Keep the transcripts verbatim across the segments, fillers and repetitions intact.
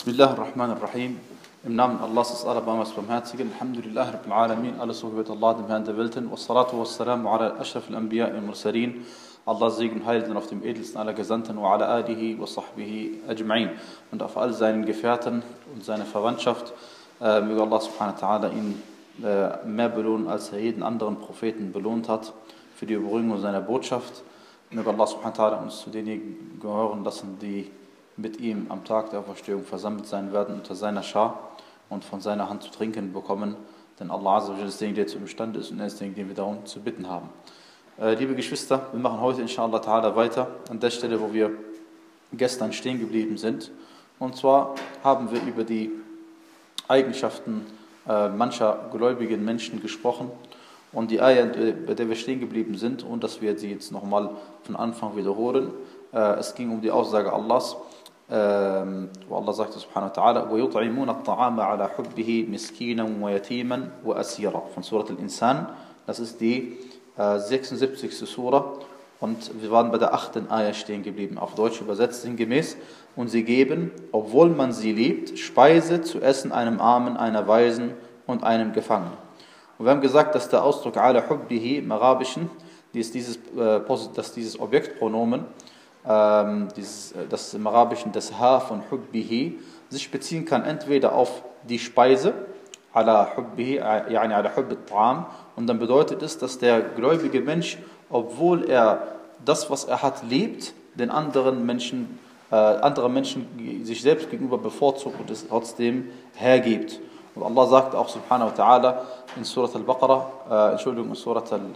Bismillah ar-Rahman ar-Rahim. Im Namen Allahs des Allerbarmers Barmherzigen. Alhamdulillah Rabbil Alamin. Alles so gebet Allah, dem Herrn der Welten. Wassalatu wassalamu ala ashraf al-Anbiya al-Mursalin. Allah Segen und Heil sind auf dem edelsten aller Gesandten. Wa ala alihi wa sahbihi ajma'in. Und auf all seinen Gefährten und seine Verwandtschaft. Äh, möge Allah subhanahu wa ta'ala ihn äh, mehr belohnen, als er jeden anderen Propheten belohnt hat. Für die Überbringung seiner Botschaft. Möge Allah subhanahu wa ta'ala uns zu denjenigen gehören lassen, die mit ihm am Tag der Auferstehung versammelt sein werden unter seiner Schar und von seiner Hand zu trinken bekommen, denn Allah Azza wa Jalla ist derjenige, der zu imstande ist und er ist derjenige, den wir darum zu bitten haben. Äh, liebe Geschwister, wir machen heute inshallah ta'ala weiter an der Stelle, wo wir gestern stehen geblieben sind. Und zwar haben wir über die Eigenschaften äh, mancher gläubigen Menschen gesprochen und die Ayah, bei der wir stehen geblieben sind, und dass wir sie jetzt nochmal von Anfang wiederholen. Äh, es ging um die Aussage Allahs, wo Allah sagte subhanahu wa ta'ala, وَيُطْعِمُونَ الطَّعَامَ عَلَى حُبِّهِ مِسْكِينًا وَيَتِيمًا وَأَسِيرًا von Surat al-Insan. Das ist die äh, sechsundsiebzigste Sura und wir waren bei der achten Ayah stehen geblieben, auf Deutsch übersetzt sinngemäß. Und sie geben, obwohl man sie liebt, Speise zu essen einem Armen, einer Waisen und einem Gefangenen. Und wir haben gesagt, dass der Ausdruck عَلَى حُبِّهِ im Arabischen, dieses, dieses, äh, dass dieses Objektpronomen, Ähm, dieses, das im Arabischen das Ha von Hubbihi sich beziehen kann entweder auf die Speise, ala Hubbihi, yani ala Hubb al-Ta'am, und dann bedeutet es, dass der gläubige Mensch, obwohl er das, was er hat, liebt, den anderen Menschen, äh, andere Menschen sich selbst gegenüber bevorzugt und es trotzdem hergibt. Und Allah sagt auch subhanahu wa ta'ala in Surat al-Baqarah, äh, Entschuldigung, in Surat al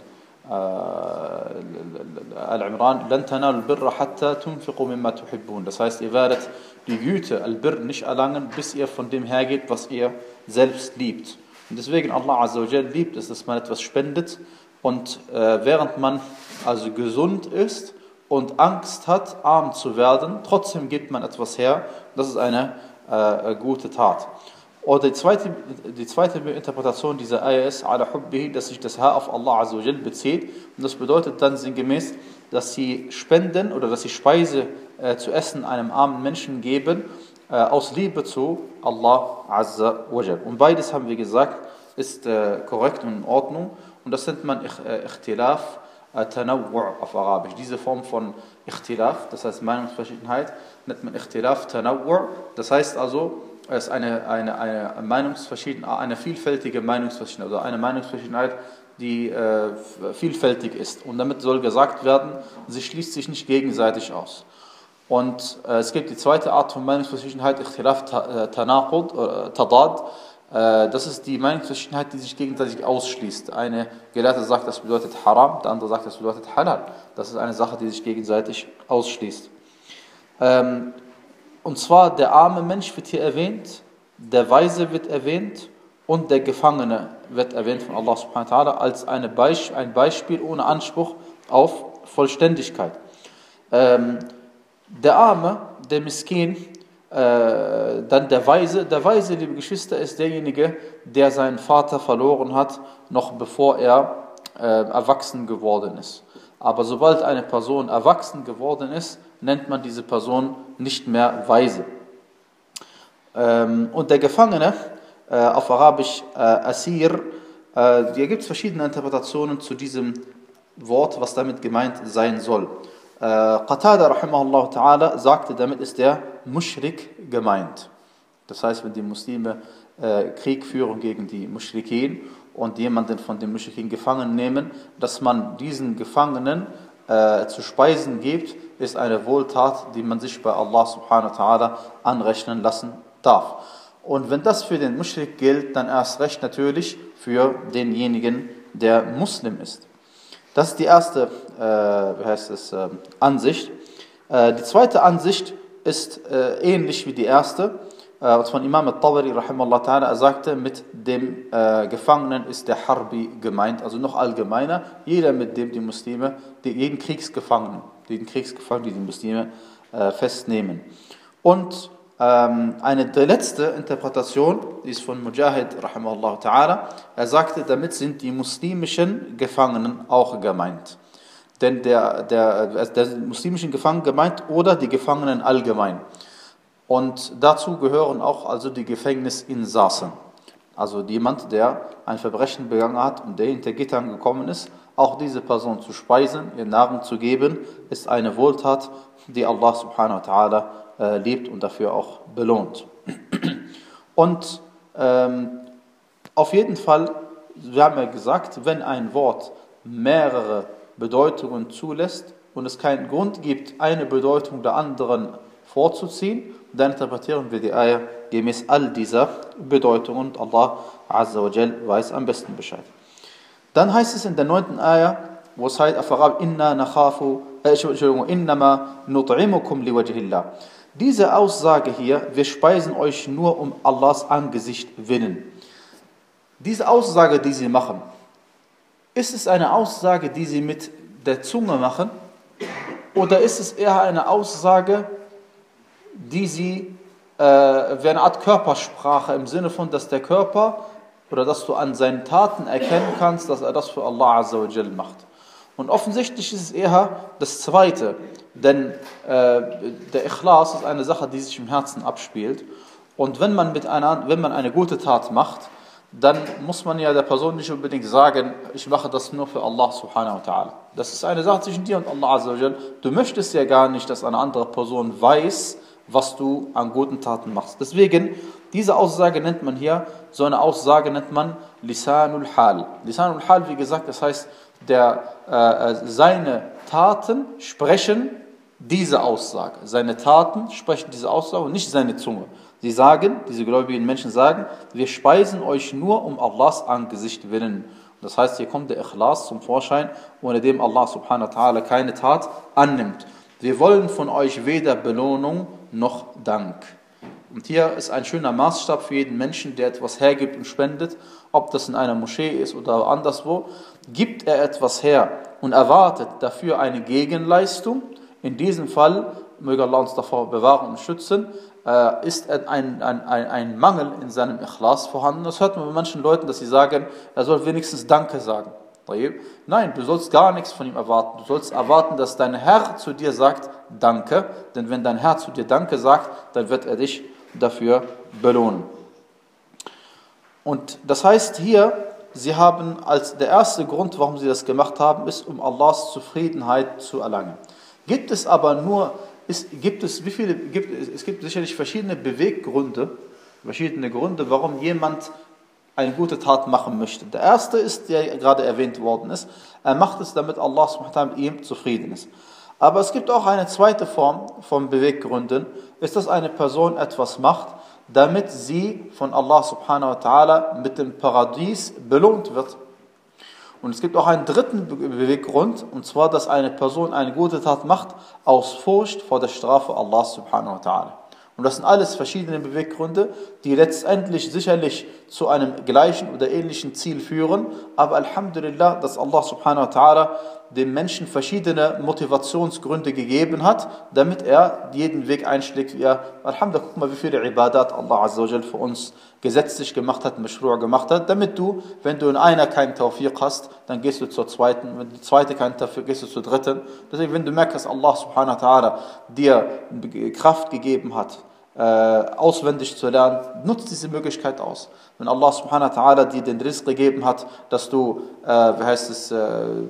Al-Imran, لَن تَنَالُوا الْبِرَّ حَتَّى تُنْفِقُوا مِمَّا تُحِبُّونَ. Das heißt, ihr werdet die Güte, Al-Birr, nicht erlangen, bis ihr von dem hergeht, was ihr selbst liebt. Und deswegen, Allah Azza wa Jalla liebt es, dass man etwas spendet. Und äh, während man also gesund ist und Angst hat, arm zu werden, trotzdem gibt man etwas her. Das ist eine äh, gute Tat. Oder die zweite, die zweite Interpretation dieser Ayah ist, ala hubbihi, dass sich das Ha auf Allah Azza wa Jal bezieht. Und das bedeutet dann sinngemäß, dass sie spenden oder dass sie Speise äh, zu essen einem armen Menschen geben, äh, aus Liebe zu Allah Azza wa Jal. Und beides, haben wir gesagt, ist äh, korrekt und in Ordnung. Und das nennt man äh, Ikhtilaf äh, Tanawwu' auf Arabisch. Diese Form von Ikhtilaf, das heißt Meinungsverschiedenheit, nennt man Ikhtilaf Tanawwu'. Das heißt also, es ist eine, eine, eine, Meinungsverschiedenheit, eine vielfältige Meinungsverschiedenheit, oder eine Meinungsverschiedenheit, die äh, vielfältig ist. Und damit soll gesagt werden, sie schließt sich nicht gegenseitig aus. Und äh, es gibt die zweite Art von Meinungsverschiedenheit, Ikhtilaf Tanaqud, äh, Tadad. Äh, das ist die Meinungsverschiedenheit, die sich gegenseitig ausschließt. Eine Gelehrte sagt, das bedeutet Haram, der andere sagt, das bedeutet Halal. Das ist eine Sache, die sich gegenseitig ausschließt. Ähm, Und zwar der arme Mensch wird hier erwähnt, der Weise wird erwähnt und der Gefangene wird erwähnt von Allah subhanahu wa ta'ala als eine Beisp- ein Beispiel ohne Anspruch auf Vollständigkeit. Ähm, der Arme, der Miskin, äh, dann der Weise. Der Weise, liebe Geschwister, ist derjenige, der seinen Vater verloren hat, noch bevor er äh, erwachsen geworden ist. Aber sobald eine Person erwachsen geworden ist, nennt man diese Person nicht mehr Weise. Ähm, und der Gefangene, äh, auf Arabisch äh, Asir, äh, hier gibt es verschiedene Interpretationen zu diesem Wort, was damit gemeint sein soll. Äh, Qatada rahimahullah ta'ala sagte, damit ist der Mushrik gemeint. Das heißt, wenn die Muslime äh, Krieg führen gegen die Mushrikin und jemanden von den Mushrikin gefangen nehmen, dass man diesen Gefangenen äh, zu speisen gibt, ist eine Wohltat, die man sich bei Allah subhanahu wa ta'ala anrechnen lassen darf. Und wenn das für den Mushrik gilt, dann erst recht natürlich für denjenigen, der Muslim ist. Das ist die erste äh, wie heißt es, äh, Ansicht. Äh, die zweite Ansicht ist äh, ähnlich wie die erste. Äh, und von Imam al-Tabari, rahimahullah ta'ala, er sagte, mit dem äh, Gefangenen ist der Harbi gemeint, also noch allgemeiner, jeder, mit dem die Muslime, die, jeden Kriegsgefangenen, den Kriegsgefangenen, die die Muslime äh, festnehmen. Und ähm, eine der letzte Interpretation, die ist von Mujahid, rahimahullah ta'ala, er sagte, damit sind die muslimischen Gefangenen auch gemeint. Denn der, der, der muslimischen Gefangenen gemeint oder die Gefangenen allgemein. Und dazu gehören auch also die Gefängnisinsassen. Also jemand, der ein Verbrechen begangen hat und der hinter Gittern gekommen ist, auch diese Person zu speisen, ihr Nahrung zu geben, ist eine Wohltat, die Allah subhanahu wa ta'ala äh, liebt und dafür auch belohnt. Und ähm, auf jeden Fall, wir haben ja gesagt, wenn ein Wort mehrere Bedeutungen zulässt und es keinen Grund gibt, eine Bedeutung der anderen vorzuziehen, dann interpretieren wir die Ayah gemäß all dieser Bedeutungen und Allah Azza wa Jal weiß am besten Bescheid. Dann heißt es in der neunten Ayah, wo es heißt, Inna nakhafu, Entschuldigung, innama nut'imukum liwajhillah. Diese Aussage hier, wir speisen euch nur um Allahs Angesicht willen. Diese Aussage, die sie machen, ist es eine Aussage, die sie mit der Zunge machen, oder ist es eher eine Aussage, die sie äh, wie eine Art Körpersprache im Sinne von, dass der Körper oder dass du an seinen Taten erkennen kannst, dass er das für Allah Azza wa Jal macht. Und offensichtlich ist es eher das Zweite, denn äh, der Ikhlas ist eine Sache, die sich im Herzen abspielt. Und wenn man, mit einer, wenn man eine gute Tat macht, dann muss man ja der Person nicht unbedingt sagen, ich mache das nur für Allah subhanahu wa ta'ala. Das ist eine Sache zwischen dir und Allah Azza wa Jal. Du möchtest ja gar nicht, dass eine andere Person weiß, was du an guten Taten machst. Deswegen, diese Aussage nennt man hier, so eine Aussage nennt man Lisanul Hal. Lisanul Hal, wie gesagt, das heißt, der, äh, seine Taten sprechen diese Aussage. Seine Taten sprechen diese Aussage und nicht seine Zunge. Sie sagen, diese gläubigen Menschen sagen, wir speisen euch nur um Allahs Angesicht willen. Das heißt, hier kommt der Ikhlas zum Vorschein, ohne dem Allah subhanahu wa ta'ala keine Tat annimmt. Wir wollen von euch weder Belohnung noch Dank. Und hier ist ein schöner Maßstab für jeden Menschen, der etwas hergibt und spendet, ob das in einer Moschee ist oder anderswo. Gibt er etwas her und erwartet dafür eine Gegenleistung, in diesem Fall, möge Allah uns davor bewahren und schützen, äh, ist ein, ein, ein, ein Mangel in seinem Ikhlas vorhanden. Das hört man bei manchen Leuten, dass sie sagen, er soll wenigstens Danke sagen. Nein, du sollst gar nichts von ihm erwarten. Du sollst erwarten, dass dein Herr zu dir sagt, Danke. Denn wenn dein Herr zu dir Danke sagt, dann wird er dich dafür belohnen. Und das heißt hier, sie haben als der erste Grund, warum sie das gemacht haben, ist, um Allahs Zufriedenheit zu erlangen. Gibt es aber nur, ist, gibt es, wie viele, gibt, es gibt sicherlich verschiedene Beweggründe, verschiedene Gründe, warum jemand eine gute Tat machen möchte. Der erste ist, der gerade erwähnt worden ist, er macht es, damit Allah subhanahu wa ta'ala mit ihm zufrieden ist. Aber es gibt auch eine zweite Form von Beweggründen, ist, dass eine Person etwas macht, damit sie von Allah subhanahu wa ta'ala mit dem Paradies belohnt wird. Und es gibt auch einen dritten Beweggrund, und zwar, dass eine Person eine gute Tat macht, aus Furcht vor der Strafe Allah subhanahu wa ta'ala. Und das sind alles verschiedene Beweggründe, die letztendlich sicherlich zu einem gleichen oder ähnlichen Ziel führen. Aber Alhamdulillah, dass Allah subhanahu wa ta'ala dem Menschen verschiedene Motivationsgründe gegeben hat, damit er jeden Weg einschlägt, wie er, Alhamdulillah, guck mal, wie viele Ibadat Allah Azza wa Jal für uns gesetzlich gemacht hat, Mashru' gemacht hat, damit du, wenn du in einer keinen Tawfiq hast, dann gehst du zur zweiten, wenn die zweite keinen Tawfiq, gehst du zur dritten. Deswegen, wenn du merkst, dass Allah subhanahu wa ta'ala dir Kraft gegeben hat, äh, auswendig zu lernen, nutzt diese Möglichkeit aus. Wenn Allah subhanahu wa ta'ala dir den Rizq gegeben hat, dass du, äh, wie heißt es, äh,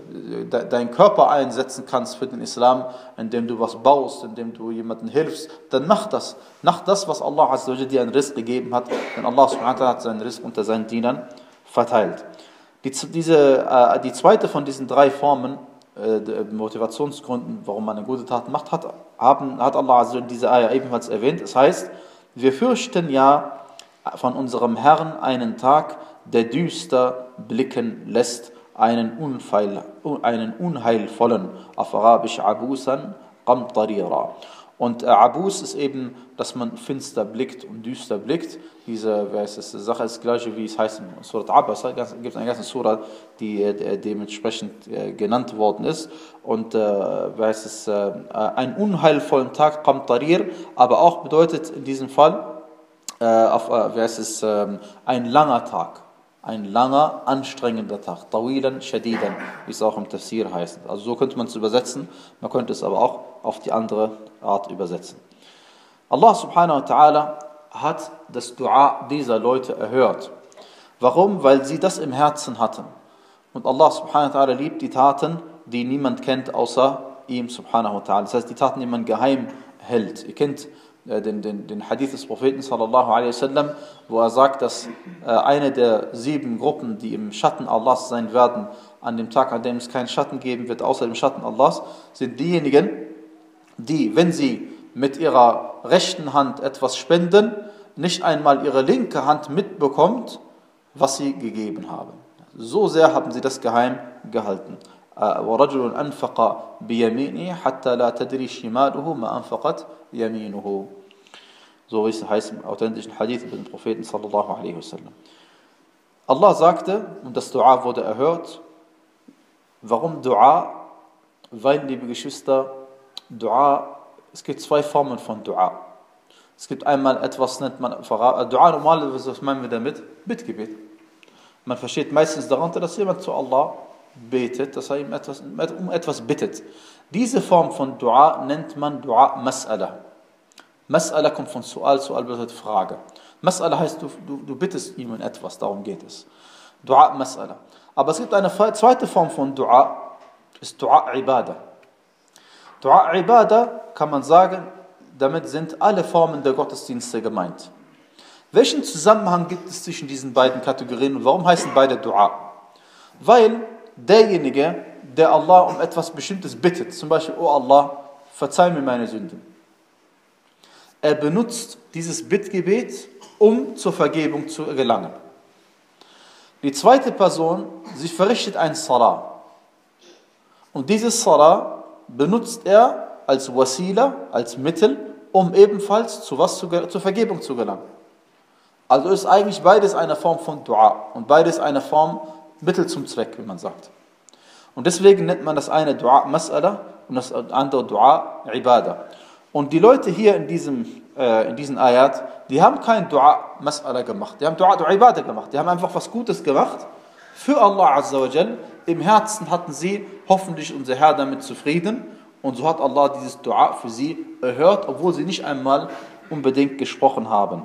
de, deinen Körper einsetzen kannst für den Islam, indem du was baust, indem du jemandem hilfst, dann mach das. Mach das, was Allah azza wa jalla dir einen Rizq gegeben hat, denn Allah subhanahu wa ta'ala hat seinen Rizq unter seinen Dienern verteilt. Die, diese, äh, die zweite von diesen drei Formen, äh, Motivationsgründen, warum man eine gute Tat macht, hat, haben, hat Allah azza wa jalla in dieser Ayah ebenfalls erwähnt. Das heißt, wir fürchten ja von unserem Herrn einen Tag, der düster blicken lässt, einen, Unfeil, einen unheilvollen, auf Arabisch Abusan Qamtarira. Und äh, Abus ist eben, dass man finster blickt und düster blickt. Diese wer ist das, Sache ist gleiche, wie es heißt in Surat Abasa. Es gibt eine ganze Surah, die äh, dementsprechend äh, genannt worden ist. Und äh, wer ist es, äh, einen unheilvollen Tag, Qamtarir, aber auch bedeutet in diesem Fall, äh, auf, äh, wie heißt es, äh, ein langer Tag. Ein langer, anstrengender Tag. Tawilan, shadidan, wie es auch im Tafsir heißt. Also so könnte man es übersetzen. Man könnte es aber auch auf die andere Art übersetzen. Allah subhanahu wa ta'ala hat das Dua dieser Leute erhört. Warum? Weil sie das im Herzen hatten. Und Allah subhanahu wa ta'ala liebt die Taten, die niemand kennt außer ihm subhanahu wa ta'ala. Das heißt, die Taten, die man geheim hält. Ihr kennt äh, den, den, den Hadith des Propheten sallallahu alaihi wasallam, wo er sagt, dass äh, eine der sieben Gruppen, die im Schatten Allahs sein werden, an dem Tag, an dem es keinen Schatten geben wird, außer dem Schatten Allahs, sind diejenigen, die, wenn sie mit ihrer rechten Hand etwas spenden, nicht einmal ihre linke Hand mitbekommt, was sie gegeben haben. So sehr haben sie das geheim gehalten. وَرَجُلٌ أَنْفَقَ بِيَمِينِهِ حَتَّى لَا تَدْرِي شِمَالُهُ مَا أَنْفَقَتْ يَمِينُهُ. So wie es heißt im authentischen Hadith mit dem Propheten sallallahu alaihi wasallam. Allah sagte, und das Dua wurde erhört. Warum Dua? Weil, liebe Geschwister, Dua, es gibt zwei Formen von Dua. Es gibt einmal etwas, nennt man Dua, normalerweise, was meinen wir damit? Bittgebet. Man versteht meistens darunter, dass jemand zu Allah betet, dass er ihm etwas, um etwas bittet. Diese Form von Dua nennt man Dua Mas'ala. Mas'ala kommt von Su'al, Su'al bedeutet Frage. Mas'ala heißt, du, du, du bittest ihm etwas, darum geht es. Dua Mas'ala. Aber es gibt eine zweite Form von Dua, ist Dua Ibadah. Dua Ibadah kann man sagen, damit sind alle Formen der Gottesdienste gemeint. Welchen Zusammenhang gibt es zwischen diesen beiden Kategorien und warum heißen beide Dua? Weil derjenige, der Allah um etwas Bestimmtes bittet, zum Beispiel, oh Allah, verzeih mir meine Sünden. Er benutzt dieses Bittgebet, um zur Vergebung zu gelangen. Die zweite Person, sie verrichtet ein Salah. Und dieses Salah benutzt er als Wasila, als Mittel, um ebenfalls zu was zu, zur Vergebung zu gelangen. Also ist eigentlich beides eine Form von Dua und beides eine Form Mittel zum Zweck, wie man sagt. Und deswegen nennt man das eine Dua Mas'ala und das andere Dua Ibadah. Und die Leute hier in diesem äh, in diesen Ayat, die haben kein Dua Mas'ala gemacht, die haben Dua Ibadah gemacht, die haben einfach was Gutes gemacht für Allah Azza wa Jal. Im Herzen hatten sie hoffentlich unser Herr damit zufrieden und so hat Allah dieses Dua für sie erhört, obwohl sie nicht einmal unbedingt gesprochen haben.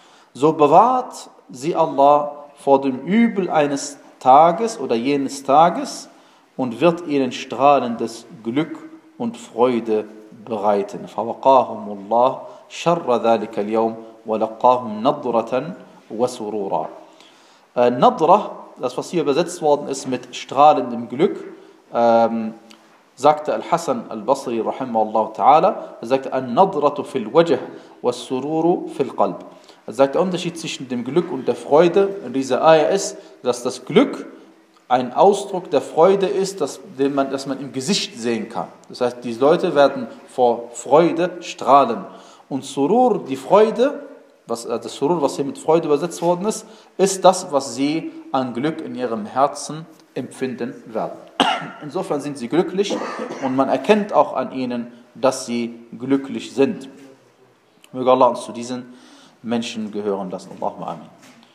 So bewahrt sie Allah vor dem Übel eines Tages oder jenes Tages und wird ihnen strahlendes Glück und Freude bereiten. فَوَقَاهُمُ اللَّهُ شَرَّ ذَلِكَ الْيَوْمِ وَلَقَّاهُمْ نَضْرَةً وَسُرُورًا. Äh, Nadra, das was hier übersetzt worden ist mit strahlendem Glück, ähm, sagte Al-Hasan Al-Basri rahimahullah ta'ala, er sagte, An-Nadratu fil wajh was-sururu fil qalb. Er sagt, der Unterschied zwischen dem Glück und der Freude in dieser Ayah ist, dass das Glück ein Ausdruck der Freude ist, dass, den man, dass man im Gesicht sehen kann. Das heißt, die Leute werden vor Freude strahlen. Und Surur, die Freude, was, das Surur, was hier mit Freude übersetzt worden ist, ist das, was sie an Glück in ihrem Herzen empfinden werden. Insofern sind sie glücklich und man erkennt auch an ihnen, dass sie glücklich sind. Möge Allah uns zu diesen Menschen gehören lassen. Allahumma amin.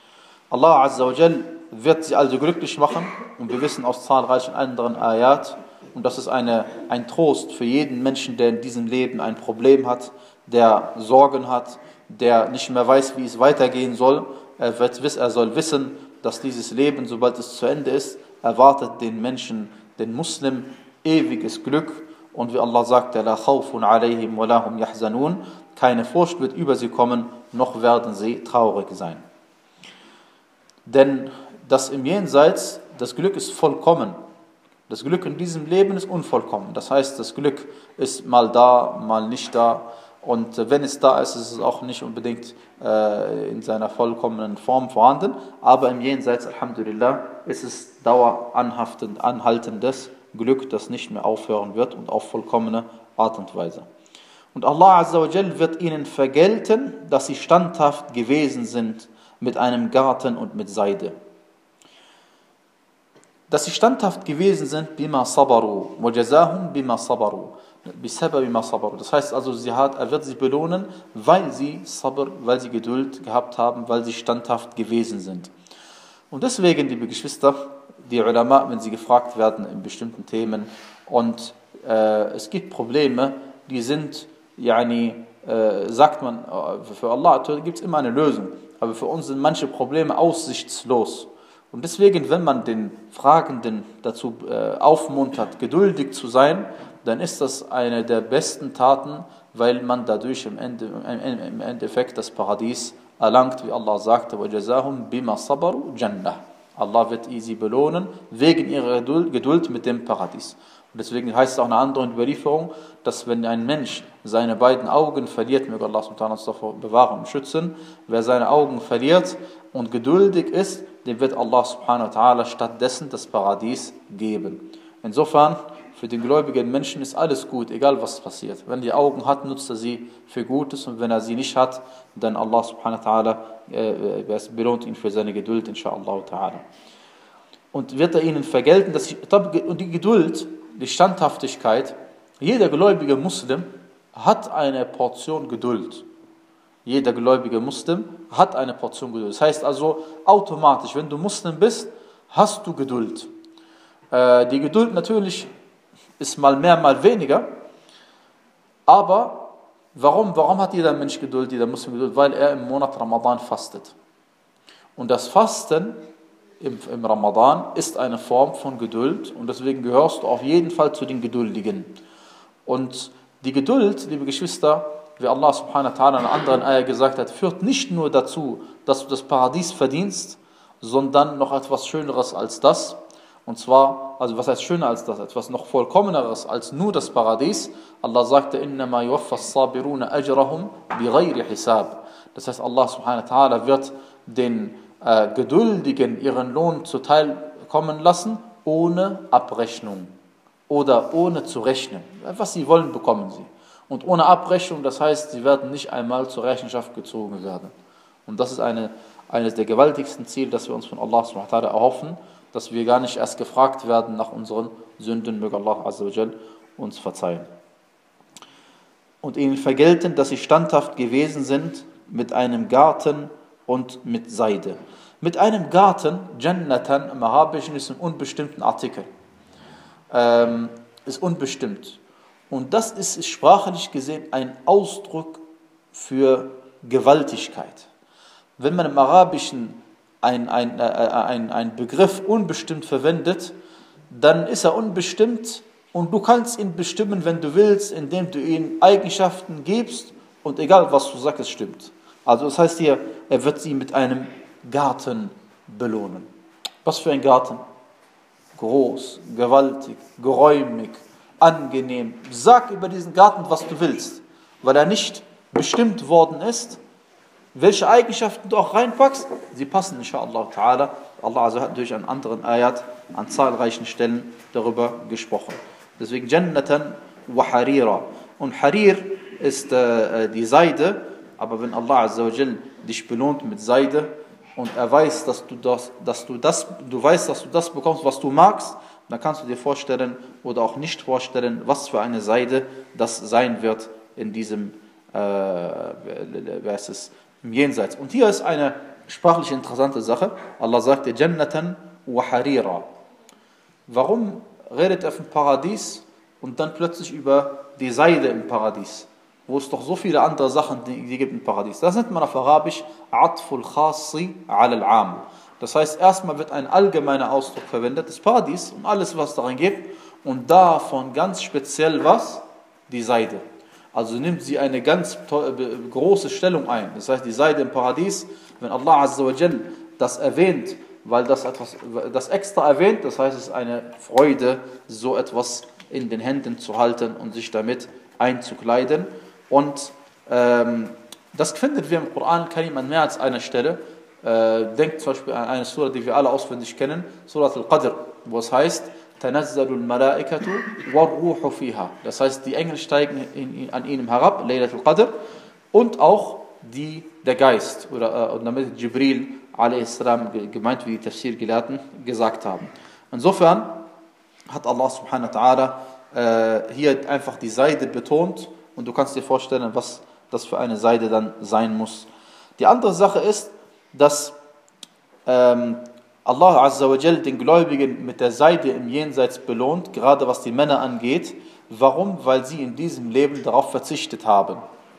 Allah Azza wa Jal wird sie also glücklich machen und wir wissen aus zahlreichen anderen Ayat, und das ist eine, ein Trost für jeden Menschen, der in diesem Leben ein Problem hat, der Sorgen hat, der nicht mehr weiß, wie es weitergehen soll. Er, wird, er soll wissen, dass dieses Leben, sobald es zu Ende ist, erwartet den Menschen, den Muslim, ewiges Glück. Und wie Allah sagt, La khawfun alayhim wa lahum yahzanun, keine Furcht wird über sie kommen, noch werden sie traurig sein. Denn das im Jenseits, das Glück ist vollkommen. Das Glück in diesem Leben ist unvollkommen. Das heißt, das Glück ist mal da, mal nicht da. Und wenn es da ist, ist es auch nicht unbedingt äh, in seiner vollkommenen Form vorhanden. Aber im Jenseits, Alhamdulillah, ist es daueranhaftend, anhaltendes Glück, das nicht mehr aufhören wird und auf vollkommene Art und Weise. Und Allah Azza wa Jal wird ihnen vergelten, dass sie standhaft gewesen sind mit einem Garten und mit Seide. Dass sie standhaft gewesen sind, bima sabaru, wajazahum bima sabaru, bisaba bima sabaru. Das heißt also, sie hat, er wird sie belohnen, weil sie Sabr, weil sie Geduld gehabt haben, weil sie standhaft gewesen sind. Und deswegen, liebe Geschwister, die Ulama, wenn sie gefragt werden in bestimmten Themen und äh, es gibt Probleme, die sind yani, äh, sagt man, äh, für Allah gibt es immer eine Lösung. Aber für uns sind manche Probleme aussichtslos. Und deswegen, wenn man den Fragenden dazu äh, aufmuntert, geduldig zu sein, dann ist das eine der besten Taten, weil man dadurch im, Ende, im Endeffekt das Paradies erlangt, wie Allah sagte, وَجَزَاهُمْ بِمَا صَبَرُوا جَنَّةً. Allah wird sie belohnen wegen ihrer Geduld mit dem Paradies. Und deswegen heißt es auch in einer anderen Überlieferung, dass wenn ein Mensch seine beiden Augen verliert, möge Allah subhanahu wa ta'ala uns davor bewahren und schützen, wer seine Augen verliert und geduldig ist, dem wird Allah subhanahu wa ta'ala stattdessen das Paradies geben. Insofern, für den gläubigen Menschen ist alles gut, egal was passiert. Wenn er die Augen hat, nutzt er sie für Gutes, und wenn er sie nicht hat, dann Allah subhanahu wa ta'ala äh, belohnt ihn für seine Geduld, inshallah ta'ala. Und wird er ihnen vergelten, dass ich, und die Geduld, die Standhaftigkeit, jeder gläubige Muslim hat eine Portion Geduld. Jeder gläubige Muslim hat eine Portion Geduld. Das heißt also automatisch, wenn du Muslim bist, hast du Geduld. Äh, die Geduld natürlich ist mal mehr, mal weniger. Aber warum, warum hat jeder Mensch Geduld, jeder Muslim Geduld? Weil er im Monat Ramadan fastet. Und das Fasten im, im Ramadan ist eine Form von Geduld, und deswegen gehörst du auf jeden Fall zu den Geduldigen. Und die Geduld, liebe Geschwister, wie Allah subhanahu wa ta'ala in einer anderen Ayah gesagt hat, führt nicht nur dazu, dass du das Paradies verdienst, sondern noch etwas Schöneres als das. Und zwar, also was heißt schöner als das? Etwas noch vollkommeneres als nur das Paradies. Allah sagte, إِنَّمَا يُوَفَّ الصَّابِرُونَ أَجْرَهُمْ بِغَيْرِ حِسَابٍ. Das heißt, Allah subhanahu wa ta'ala wird den äh, Geduldigen ihren Lohn zuteil kommen lassen, ohne Abrechnung oder ohne zu rechnen. Was sie wollen, bekommen sie. Und ohne Abrechnung, das heißt, sie werden nicht einmal zur Rechenschaft gezogen werden. Und das ist eine, eines der gewaltigsten Ziele, das wir uns von Allah subhanahu wa ta'ala erhoffen, dass wir gar nicht erst gefragt werden nach unseren Sünden, möge Allah azza wa jal uns verzeihen. Und ihnen vergelten, dass sie standhaft gewesen sind mit einem Garten und mit Seide. Mit einem Garten, Jannatan im Arabischen, ist ein unbestimmten Artikel. Ähm, ist unbestimmt. Und das ist sprachlich gesehen ein Ausdruck für Gewaltigkeit. Wenn man im Arabischen ein, ein, ein, ein Begriff unbestimmt verwendet, dann ist er unbestimmt und du kannst ihn bestimmen, wenn du willst, indem du ihm Eigenschaften gibst, und egal was du sagst, es stimmt. Also das heißt hier, er wird sie mit einem Garten belohnen. Was für ein Garten? Groß, gewaltig, geräumig, angenehm. Sag über diesen Garten, was du willst, weil er nicht bestimmt worden ist. Welche Eigenschaften du auch reinpackst, sie passen inshallah ta'ala. Allah also hat durch einen anderen Ayat an zahlreichen Stellen darüber gesprochen. Deswegen Jannatan wa Harira. Und Harir ist äh, die Seide, aber wenn Allah azza wa jal dich belohnt mit Seide und er weiß, dass du das, dass du das, du weißt, dass du das bekommst, was du magst, dann kannst du dir vorstellen oder auch nicht vorstellen, was für eine Seide das sein wird in diesem äh, wer ist es, im Jenseits. Und hier ist eine sprachlich interessante Sache. Allah sagt dir Jannatan wa Harira. Warum redet er vom Paradies und dann plötzlich über die Seide im Paradies, wo es doch so viele andere Sachen die, die gibt im Paradies? Das nennt man auf Arabisch Atful Khasi al al-Am. Das heißt, erstmal wird ein allgemeiner Ausdruck verwendet, das Paradies und alles, was darin gibt, und davon ganz speziell was? Die Seide. Also nimmt sie eine ganz große Stellung ein. Das heißt, die Seide im Paradies, wenn Allah azza wa jal das erwähnt, weil das etwas, das extra erwähnt, das heißt, es ist eine Freude, so etwas in den Händen zu halten und sich damit einzukleiden. Und ähm, das findet wir im Koran Karim an mehr als einer Stelle. Äh, denkt zum Beispiel an eine Surah, die wir alle auswendig kennen, Surah Al-Qadr, wo es heißt, تنزل الملائكة والروح فيها. Das heißt, die Engel steigen in, in, an ihnen herab, Laylatul Qadr, und auch die, der Geist, oder äh, damit Jibril a.s. gemeint, wie die Tafsir-Gelehrten gesagt haben. Insofern hat Allah subhanahu wa ta'ala äh, hier einfach die Seide betont, und du kannst dir vorstellen, was das für eine Seide dann sein muss. Die andere Sache ist, dass ähm, Allah azza wa jal den Gläubigen mit der Seide im Jenseits belohnt, gerade was die Männer angeht. Warum? Weil sie in diesem Leben darauf verzichtet haben.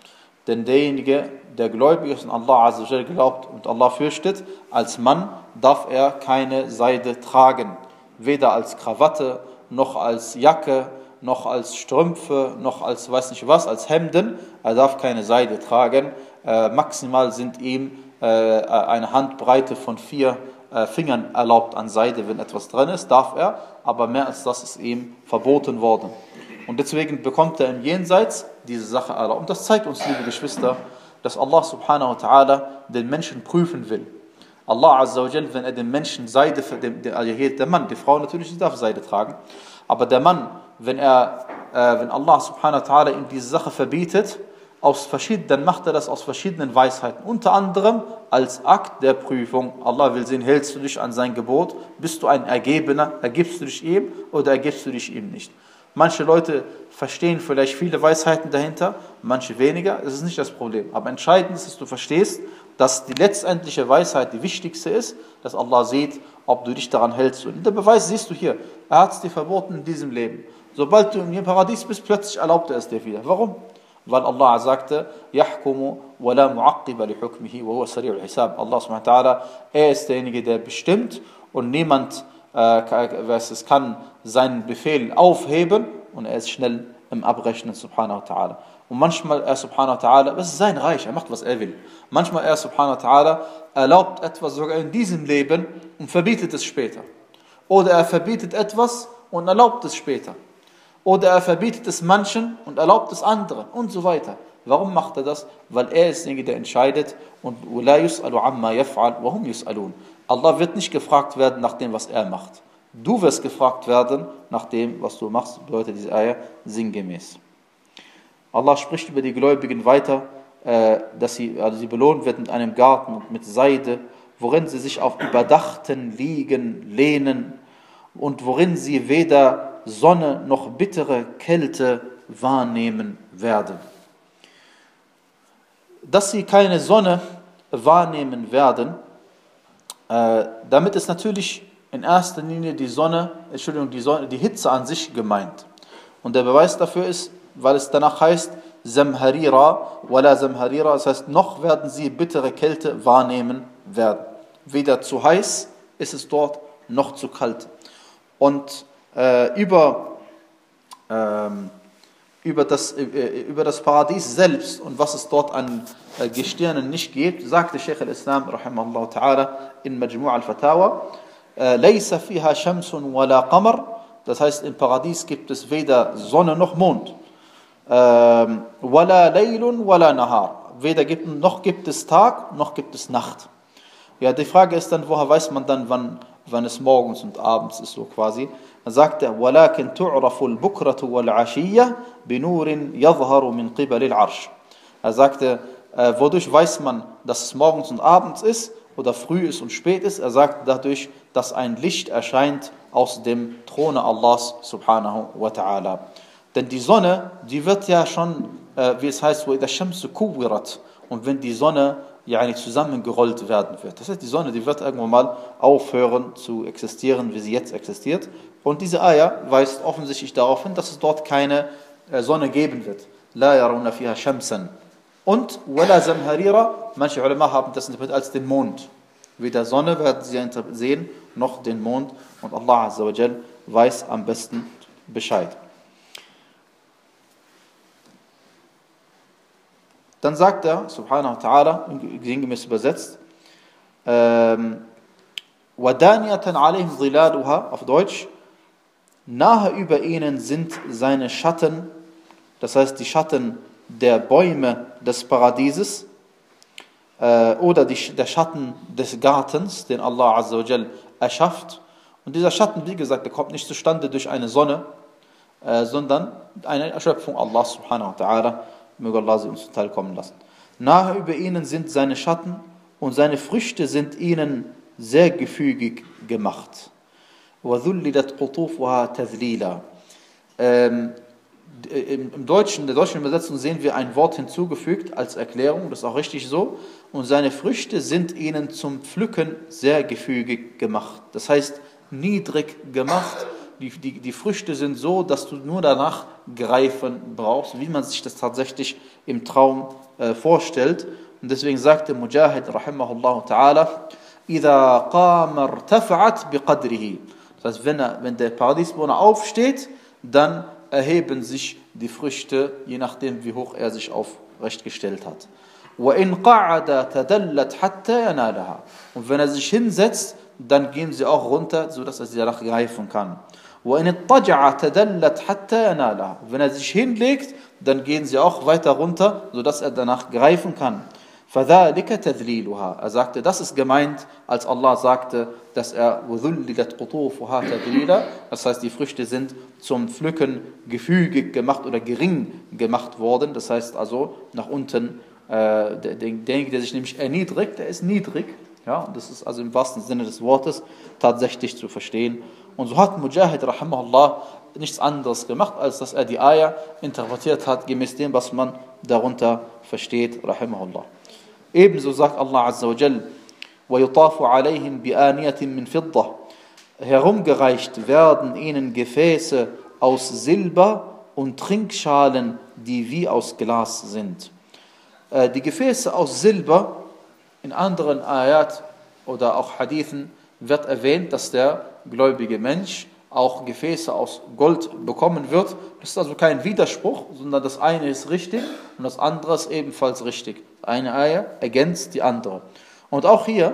Denn derjenige, der gläubig ist und Allah Azza wa Jal glaubt und Allah fürchtet, als Mann darf er keine Seide tragen. Weder als Krawatte, noch als Jacke, noch als Strümpfe, noch als weiß nicht was, als Hemden. Er darf keine Seide tragen. Äh, maximal sind ihm äh, eine Handbreite von vier äh, Fingern erlaubt an Seide, wenn etwas drin ist, darf er. Aber mehr als das ist ihm verboten worden. Und deswegen bekommt er im Jenseits diese Sache erlaubt. Und das zeigt uns, liebe Geschwister, dass Allah subhanahu wa ta'ala den Menschen prüfen will. Allah Azza wa Jal, wenn er den Menschen Seide, also hier der Mann, die Frau natürlich, die darf Seide tragen, aber der Mann, wenn er, äh, wenn Allah subhanahu wa ta'ala ihm diese Sache verbietet, aus verschiedenen, dann macht er das aus verschiedenen Weisheiten. Unter anderem als Akt der Prüfung. Allah will sehen, hältst du dich an sein Gebot? Bist du ein Ergebener? Ergibst du dich ihm oder ergibst du dich ihm nicht? Manche Leute verstehen vielleicht viele Weisheiten dahinter, manche weniger. Das ist nicht das Problem. Aber entscheidend ist, dass du verstehst, dass die letztendliche Weisheit die wichtigste ist, dass Allah sieht, ob du dich daran hältst. Und der Beweis siehst du hier. Er hat es dir verboten in diesem Leben. Sobald du im Paradies bist, plötzlich erlaubt er es dir wieder. Warum? Weil Allah sagte, يَحْكُمُ وَلَا مُعَقِّبَ لِحُكْمِهِ وَهُوَ سَرِيعُ الْحِسَابِ. Allah subhanahu wa ta'ala, er ist derjenige, der bestimmt und niemand äh, es kann seinen Befehl aufheben und er ist schnell im Abrechnen subhanahu wa ta'ala. Und manchmal er subhanahu wa ta'ala, das ist sein Reich, er macht was er will. Manchmal er subhanahu wa ta'ala erlaubt etwas sogar in diesem Leben und verbietet es später. Oder er verbietet etwas und erlaubt es später. Oder er verbietet es manchen und erlaubt es anderen und so weiter. Warum macht er das? Weil er ist derjenige, der entscheidet und وَلَا يُسْأَلُ عَمَّا يَفْعَلْ وَهُمْ يُسْأَلُونَ. Allah wird nicht gefragt werden nach dem, was er macht. Du wirst gefragt werden nach dem, was du machst, bedeutet diese Ayah sinngemäß. Allah spricht über die Gläubigen weiter, dass sie, also sie belohnt wird mit einem Garten und mit Seide, worin sie sich auf überdachten Liegen lehnen und worin sie weder Sonne noch bittere Kälte wahrnehmen werden. Dass sie keine Sonne wahrnehmen werden, äh, damit ist natürlich in erster Linie die Sonne, Entschuldigung, die Sonne, die Hitze an sich gemeint. Und der Beweis dafür ist, weil es danach heißt, Zamharira, wala Zamharira, das heißt, noch werden sie bittere Kälte wahrnehmen werden. Weder zu heiß ist es dort, noch zu kalt. Und äh, über, ähm, über, das, äh, über das Paradies selbst und was es dort an äh, Gestirnen nicht gibt, sagte Sheikh al-Islam, rahimahullah ta'ala, in Majmu' al-Fatawa, Laysa fiha shamsun wala qamar, das heißt, im Paradies gibt es weder Sonne noch Mond. Wala laylun wala nahar, weder gibt, noch gibt es Tag, noch gibt es Nacht. Ja, die Frage ist dann, woher weiß man dann, wann, wann es morgens und abends ist, so quasi. Dann sagt er, walakin tu'rafu al-bukratu wal-ashiyya binurin yadhharu min qibali al-arsh. Er sagte, äh, wodurch weiß man, dass es morgens und abends ist oder früh ist und spät ist? Er sagt dadurch, dass ein Licht erscheint aus dem Throne Allahs subhanahu wa ta'ala. Denn die Sonne, die wird ja schon, äh, wie es heißt, وَإِذَا الشَّمْسُ كُوِّرَتْ, und wenn die Sonne ja nicht zusammengerollt werden wird. Das heißt, die Sonne, die wird irgendwann mal aufhören zu existieren, wie sie jetzt existiert. Und diese Ayah weist offensichtlich darauf hin, dass es dort keine äh, Sonne geben wird. لَا يَرَوْنَ فِيهَا شَمْسًا. Und وَلَا زَمْهَرِيرًا, manche Ulama haben das interpretiert als den Mond. Weder Sonne werden sie sehen, noch den Mond. Und Allah Azza wa Jal weiß am besten Bescheid. Dann sagt er, subhanahu wa ta'ala, sinngemäß übersetzt, ähm, وَدَانِيَةً عَلَيْهِمْ ظِلَالُهَا, auf Deutsch, nahe über ihnen sind seine Schatten, das heißt die Schatten der Bäume des Paradieses, äh, oder die, der Schatten des Gartens, den Allah Azza wa Jal erschafft. Und dieser Schatten, wie gesagt, der kommt nicht zustande durch eine Sonne, äh, sondern eine Erschöpfung Allah subhanahu wa ta'ala. Möge Allah sie uns zuteil kommen lassen. Nahe über ihnen sind seine Schatten und seine Früchte sind ihnen sehr gefügig gemacht. وَذُلِّلَتْ قُطُوفُهَا تَذْلِيلًا. Ähm, Im Deutschen, in der deutschen Übersetzung sehen wir ein Wort hinzugefügt als Erklärung, das ist auch richtig so. Und seine Früchte sind ihnen zum Pflücken sehr gefügig gemacht. Das heißt, niedrig gemacht, die, die, die Früchte sind so, dass du nur danach greifen brauchst, wie man sich das tatsächlich im Traum äh, vorstellt. Und deswegen sagte Mujahid, rahimahullah ta'ala, إِذَا قَامَ ارْتَفَعَتْ بِقَدْرِهِ. Das heißt, wenn, er, wenn der Paradiesbewohner aufsteht, dann erheben sich die Früchte, je nachdem, wie hoch er sich aufrechtgestellt hat. وَإِنْ قَعَدَ تَدَلَّتْ حَتَّى يَنَالَهَا. Und wenn er sich hinsetzt, dann gehen sie auch runter, sodass er sie danach greifen kann. وَإِنِ اضْطَجَعَ تَدَلَّتْ حَتَّى يَنَالَهَا. Wenn er sich hinlegt, dann gehen sie auch weiter runter, sodass er danach greifen kann. فَذَلِكَ تَذْلِيلُهَا. Er sagte, das ist gemeint, als Allah sagte, dass er وَذُلِّلَتْ قُطُوفُهَا تَذْلِيلًا. Das heißt, die Früchte sind zum Pflücken gefügig gemacht oder gering gemacht worden. Das heißt also, nach unten, äh, derjenige, der sich nämlich erniedrigt, der ist niedrig. Ja, das ist also im wahrsten Sinne des Wortes tatsächlich zu verstehen. Und so hat Mujahid, rahimahullah, nichts anderes gemacht, als dass er die Ayah interpretiert hat, gemäß dem, was man darunter versteht, rahimahullah. Ebenso sagt Allah Azza wa Jal, وَيُطَافُ عَلَيْهِمْ بِآنِيَةٍ مِّن فِضَّةٍ. Herumgereicht werden ihnen Gefäße aus Silber und Trinkschalen, die wie aus Glas sind. Äh, die Gefäße aus Silber, in anderen Ayat oder auch Hadithen wird erwähnt, dass der gläubige Mensch auch Gefäße aus Gold bekommen wird. Das ist also kein Widerspruch, sondern das eine ist richtig und das andere ist ebenfalls richtig. Eine Ayah ergänzt die andere. Und auch hier,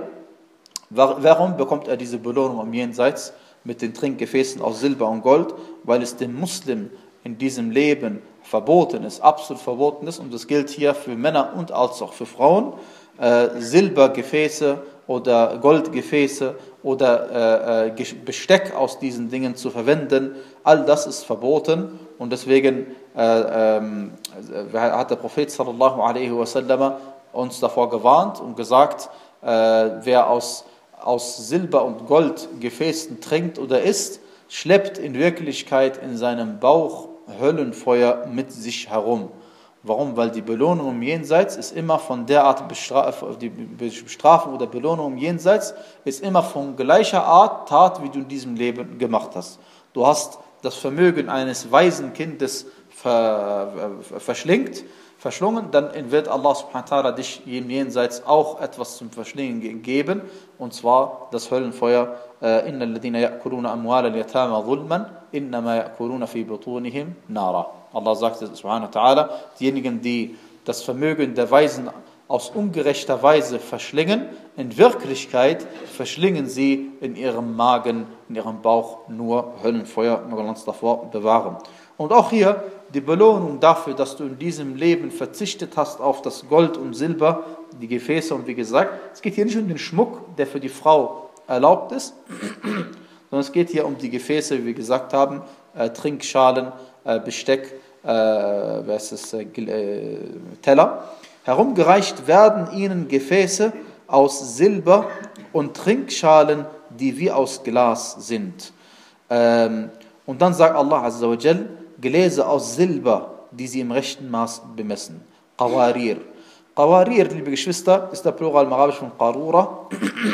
warum bekommt er diese Belohnung am Jenseits mit den Trinkgefäßen aus Silber und Gold? Weil es dem Muslim in diesem Leben verboten ist, absolut verboten ist, und das gilt hier für Männer und als auch für Frauen, äh, Silbergefäße oder Goldgefäße oder äh, Besteck aus diesen Dingen zu verwenden. All das ist verboten und deswegen äh, ähm, hat der Prophet sallallahu alaihi wasallam uns davor gewarnt und gesagt, äh, wer aus, aus Silber- und Goldgefäßen trinkt oder isst, schleppt in Wirklichkeit in seinem Bauch Höllenfeuer mit sich herum. Warum? Weil die Belohnung im Jenseits ist immer von der Art, Bestraf- die Bestrafung oder Belohnung im Jenseits ist immer von gleicher Art Tat, wie du in diesem Leben gemacht hast. Du hast das Vermögen eines weisen Kindes ver, verschlingt, verschlungen, dann wird Allah subhanahu wa ta'ala dich im Jenseits auch etwas zum Verschlingen geben, und zwar das Höllenfeuer. إِنَّ الَّذِينَ يَأْكُلُونَ أَمْوَالَ الْيَتَامَى ظُلْمًا إِنَّمَا يَأْكُلُونَ فِي بُطُونِهِمْ نَارًا. Allah sagte subhanahu wa ta'ala, diejenigen, die das Vermögen der Weisen aus ungerechter Weise verschlingen, in Wirklichkeit verschlingen sie in ihrem Magen, in ihrem Bauch nur Höllenfeuer, möge Allah uns davor bewahren. Und auch hier die Belohnung dafür, dass du in diesem Leben verzichtet hast auf das Gold und Silber, die Gefäße, und wie gesagt, es geht hier nicht um den Schmuck, der für die Frau erlaubt ist, sondern es geht hier um die Gefäße, wie wir gesagt haben, äh, Trinkschalen, äh, Besteck, äh, was ist, äh, äh, Teller. Herumgereicht werden ihnen Gefäße aus Silber und Trinkschalen, die wie aus Glas sind. Ähm, und dann sagt Allah Azza wa Jal, Gläser aus Silber, die sie im rechten Maß bemessen. Qawarir. Qawarir, liebe Geschwister, ist der Plural Arabisch von Qarura.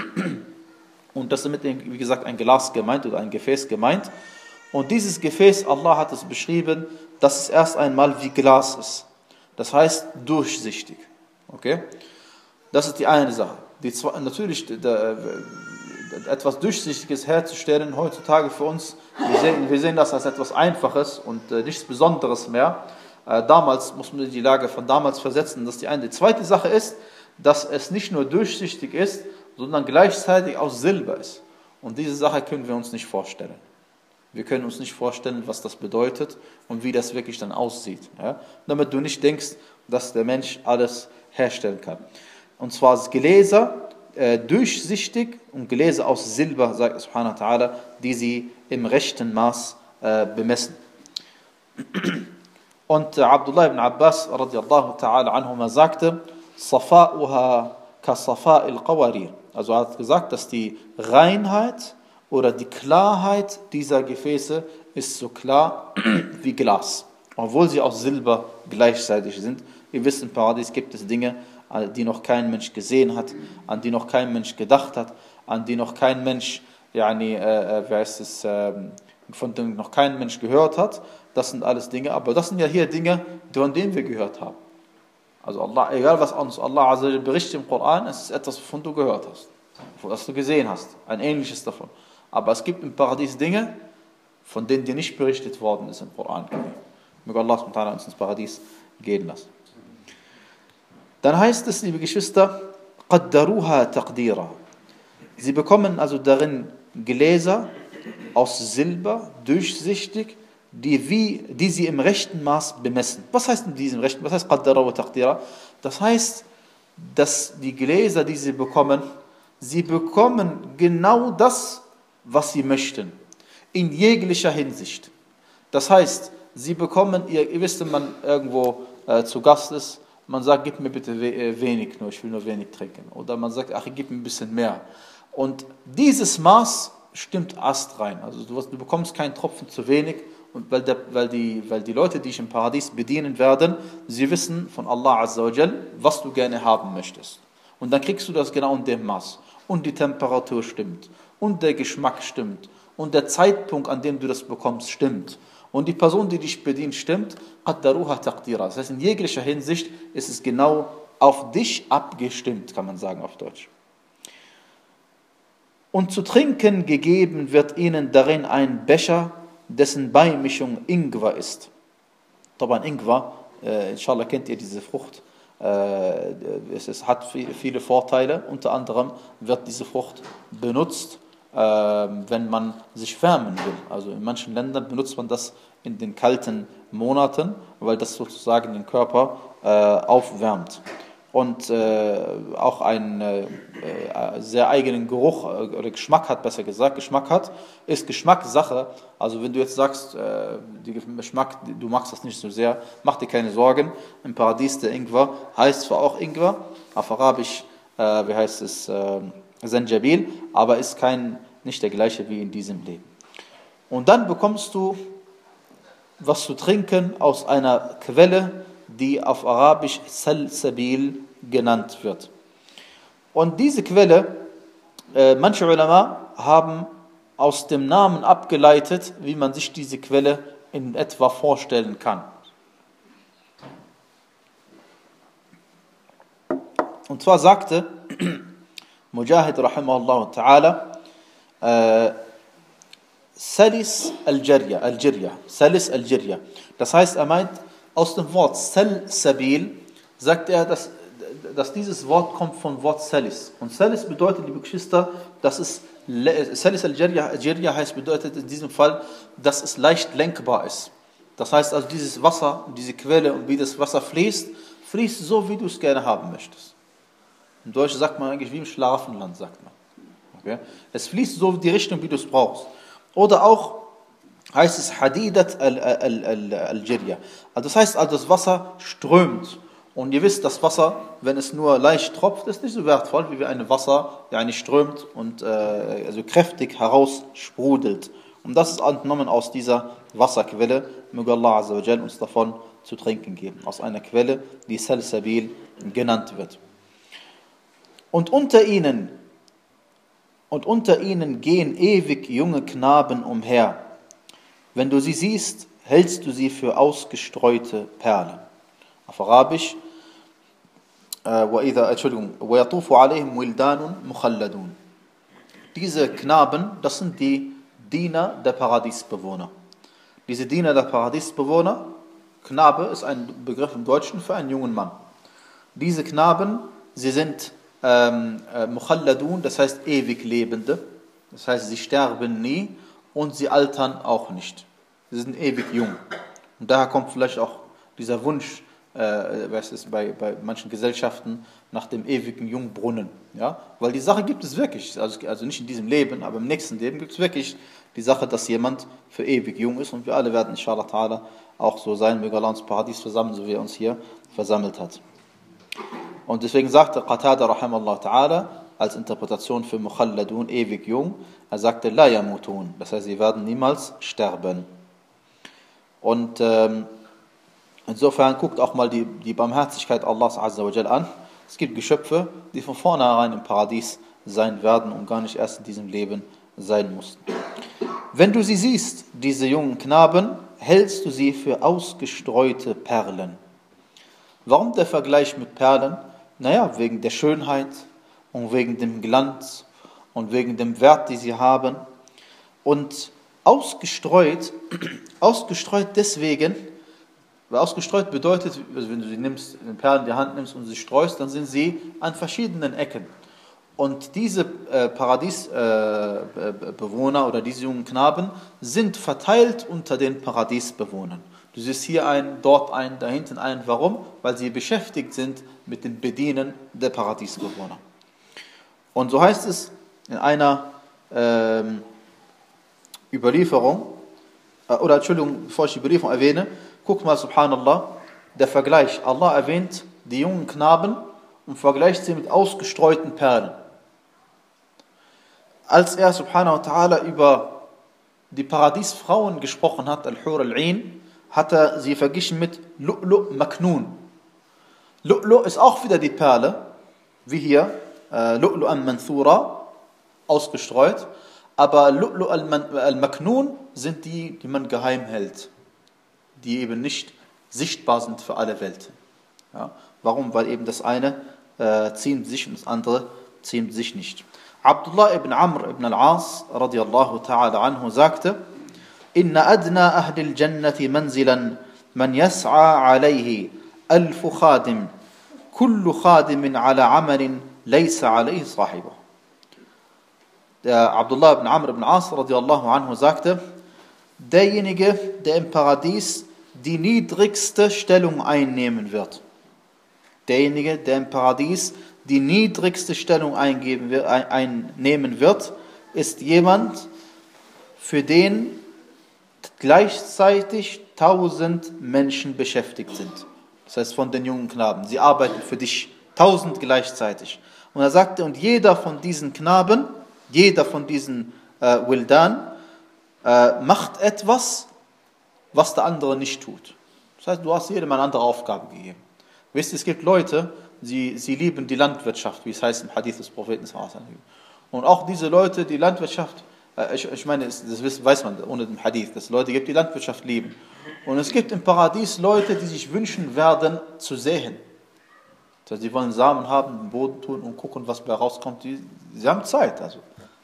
Und das ist mit, wie gesagt, ein Glas gemeint oder ein Gefäß gemeint. Und dieses Gefäß, Allah hat es beschrieben, dass es erst einmal wie Glas ist. Das heißt durchsichtig. Okay? Das ist die eine Sache. Die zwei, natürlich, der, etwas Durchsichtiges herzustellen, heutzutage für uns, wir sehen, wir sehen das als etwas Einfaches und äh, nichts Besonderes mehr. Äh, damals muss man die Lage von damals versetzen, das ist die eine. Die zweite Sache ist, dass es nicht nur durchsichtig ist, sondern gleichzeitig aus Silber ist. Und diese Sache können wir uns nicht vorstellen. Wir können uns nicht vorstellen, was das bedeutet und wie das wirklich dann aussieht. Ja? Damit du nicht denkst, dass der Mensch alles herstellen kann. Und zwar ist Gläser äh, durchsichtig und Gläser aus Silber, sagt subhanahu wa ta'ala, die sie im rechten Maß äh, bemessen. Und äh, Abdullah ibn Abbas radiallahu ta'ala anhuma sagte, Safa'uha ka Safa'il Qawarir. Also er hat gesagt, dass die Reinheit oder die Klarheit dieser Gefäße ist so klar wie Glas, obwohl sie aus Silber gleichzeitig sind. Ihr wisst, im Paradies gibt es Dinge, die noch kein Mensch gesehen hat, an die noch kein Mensch gedacht hat, an die noch kein Mensch, yani, äh, wie heißt es, äh, und von denen noch kein Mensch gehört hat. Das sind alles Dinge, aber das sind ja hier Dinge, von denen wir gehört haben. Also Allah, egal was uns Allah berichtet im Koran, es ist etwas, wovon du gehört hast, was du gesehen hast, ein ähnliches davon. Aber es gibt im Paradies Dinge, von denen dir nicht berichtet worden ist im Koran. Möge Allah uns ins Paradies gehen lassen. Dann heißt es, liebe Geschwister, قَدَّرُوهَا تَقْدِيرًا. Sie bekommen also darin Gläser aus Silber, durchsichtig, die, wie, die sie im rechten Maß bemessen. Was heißt in diesem rechten? Was heißt قَدَّرُوهَا تَقْدِيرًا? Das heißt, dass die Gläser, die sie bekommen, sie bekommen genau das, was sie möchten, in jeglicher Hinsicht. Das heißt, sie bekommen, ihr, ihr wisst, wenn man irgendwo äh, zu Gast ist, man sagt, gib mir bitte we wenig nur, ich will nur wenig trinken. Oder man sagt, ach, gib mir ein bisschen mehr. Und dieses Maß stimmt astrein. Also du, du bekommst keinen Tropfen zu wenig, und weil, der, weil, die, weil die Leute, die dich im Paradies bedienen werden, sie wissen von Allah Azza wa Jal, was du gerne haben möchtest. Und dann kriegst du das genau in dem Maß. Und die Temperatur stimmt. Und der Geschmack stimmt. Und der Zeitpunkt, an dem du das bekommst, stimmt. Und die Person, die dich bedient, stimmt. قَدَّرُوهَا تَقْدِيرًا. Das heißt, in jeglicher Hinsicht ist es genau auf dich abgestimmt, kann man sagen auf Deutsch. Und zu trinken gegeben wird ihnen darin ein Becher, dessen Beimischung Ingwer ist. Aber Ingwer, äh, inshallah kennt ihr diese Frucht. Äh, es, es hat viele Vorteile. Unter anderem wird diese Frucht benutzt, äh, wenn man sich wärmen will. Also in manchen Ländern benutzt man das in den kalten Monaten, weil das sozusagen den Körper äh, aufwärmt. Und äh, auch einen äh, sehr eigenen Geruch äh, oder Geschmack hat, besser gesagt, Geschmack hat, ist Geschmackssache. Also wenn du jetzt sagst, äh, die Geschmack, du magst das nicht so sehr, mach dir keine Sorgen. Im Paradies der Ingwer heißt zwar auch Ingwer, auf Arabisch, äh, wie heißt es, äh, Zanjabil, aber ist kein, nicht der gleiche wie in diesem Leben. Und dann bekommst du was zu trinken aus einer Quelle, die auf Arabisch Salsabil genannt wird. Und diese Quelle, äh, manche Ulama haben aus dem Namen abgeleitet, wie man sich diese Quelle in etwa vorstellen kann. Und zwar sagte Mujahid rahimahullah ta'ala, äh, Salis al-Jarya, al-Jirya, Salis al-Jirya. Das heißt, er meint, aus dem Wort Salsabil sagt er, dass, dass dieses Wort kommt vom Wort Salis. Und Salis bedeutet, liebe Geschwister, dass es, Salis al-Jirya heißt, bedeutet in diesem Fall, dass es leicht lenkbar ist. Das heißt also, dieses Wasser, diese Quelle und wie das Wasser fließt, fließt so, wie du es gerne haben möchtest. Im Deutschen sagt man eigentlich wie im Schlafenland, sagt man. Okay? Es fließt so in die Richtung, wie du es brauchst. Oder auch heißt es Hadidat al-Jirya. Also das heißt, also das Wasser strömt. Und ihr wisst, das Wasser, wenn es nur leicht tropft, ist nicht so wertvoll, wie wenn ein Wasser ja nicht strömt und äh, also kräftig heraussprudelt. Und das ist entnommen aus dieser Wasserquelle. Möge Allah Azza wa Jal uns davon zu trinken geben. Aus einer Quelle, die Salsabil genannt wird. Und unter ihnen Und unter ihnen gehen ewig junge Knaben umher. Wenn du sie siehst, hältst du sie für ausgestreute Perlen. Auf Arabisch, Entschuldigung, وَيَطُوفُ عَلَيْهِمْ وِلْدَانٌ مُخَلَّدُونَ. Diese Knaben, das sind die Diener der Paradiesbewohner. Diese Diener der Paradiesbewohner, Knabe ist ein Begriff im Deutschen für einen jungen Mann. Diese Knaben, sie sind Ähm, äh, Mukhalladun, das heißt ewig Lebende, das heißt sie sterben nie und sie altern auch nicht. Sie sind ewig jung. Und daher kommt vielleicht auch dieser Wunsch, äh, was ist bei, bei manchen Gesellschaften, nach dem ewigen Jungbrunnen. Ja? Weil die Sache gibt es wirklich, also, also nicht in diesem Leben, aber im nächsten Leben gibt es wirklich die Sache, dass jemand für ewig jung ist und wir alle werden inshallah ta'ala auch so sein, möge Allah uns Paradies versammeln, so wie er uns hier versammelt hat. Und deswegen sagte Qatada rahimahullah ta'ala als Interpretation für Mukhalladun, ewig jung, er sagte La yamutun, das heißt, sie werden niemals sterben. Und ähm, insofern guckt auch mal die, die Barmherzigkeit Allahs Azza wa Jal an. Es gibt Geschöpfe, die von vornherein im Paradies sein werden und gar nicht erst in diesem Leben sein mussten. Wenn du sie siehst, diese jungen Knaben, hältst du sie für ausgestreute Perlen. Warum der Vergleich mit Perlen? Naja, wegen der Schönheit und wegen dem Glanz und wegen dem Wert, die sie haben. Und ausgestreut, ausgestreut deswegen, weil ausgestreut bedeutet, also wenn du sie nimmst, den Perlen in die Hand nimmst und sie streust, dann sind sie an verschiedenen Ecken. Und diese äh, Paradiesbewohner äh, oder diese jungen Knaben sind verteilt unter den Paradiesbewohnern. Du siehst hier einen, dort einen, da hinten einen. Warum? Weil sie beschäftigt sind mit dem Bedienen der Paradiesbewohner. Und so heißt es in einer ähm, Überlieferung, äh, oder Entschuldigung, bevor ich die Überlieferung erwähne, guck mal, subhanallah, der Vergleich. Allah erwähnt die jungen Knaben und vergleicht sie mit ausgestreuten Perlen. Als er, subhanahu wa ta'ala, über die Paradiesfrauen gesprochen hat, Al-Hur al-Ain, hat er sie verglichen mit Lu'lu' Maknun. Lu'lu' ist auch wieder die Perle, wie hier, äh, Lu'lu' al-Manthura, ausgestreut, aber Lu'lu' al-Maknun sind die, die man geheim hält, die eben nicht sichtbar sind für alle Welt. Ja? Warum? Weil eben das eine äh, ziemt sich und das andere ziemt sich nicht. Abdullah ibn Amr ibn al-As radiyallahu ta'ala anhu sagte, Inna adna ahlil jannati manzilan man yas'a alayhi alfu khadim kullu khadimin ala amalin laysa alayhi sahibuh. Der Abdullah ibn Amr ibn al-As radiyallahu anhu sagte, derjenige, der im Paradies die niedrigste Stellung einnehmen wird, derjenige, der im Paradies die niedrigste Stellung eingeben, einnehmen wird, ist jemand, für den gleichzeitig tausend Menschen beschäftigt sind. Das heißt von den jungen Knaben. Sie arbeiten für dich, tausend gleichzeitig. Und er sagte, und jeder von diesen Knaben, jeder von diesen äh, Wildan, äh, macht etwas, was der andere nicht tut. Das heißt, du hast jedem eine andere Aufgabe gegeben. Wisst ihr, es gibt Leute, sie, sie lieben die Landwirtschaft, wie es heißt im Hadith des Propheten. Und auch diese Leute, die Landwirtschaft, äh, ich, ich meine, das weiß man ohne den Hadith, dass es Leute gibt, die Landwirtschaft lieben. Und es gibt im Paradies Leute, die sich wünschen werden, zu säen. Das heißt, sie wollen Samen haben, den Boden tun und gucken, was bei rauskommt. Die, sie haben Zeit, also.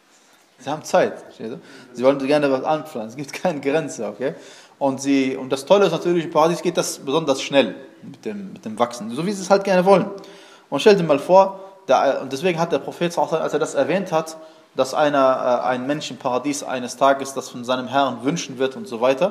Sie haben Zeit. Sie wollen gerne was anpflanzen, es gibt keine Grenze, okay? Und, sie, und das Tolle ist natürlich, im Paradies geht das besonders schnell mit dem, mit dem Wachsen, so wie sie es halt gerne wollen. Und stell dir mal vor, der, und deswegen hat der Prophet, als er das erwähnt hat, dass einer, ein Mensch im Paradies eines Tages das von seinem Herrn wünschen wird und so weiter,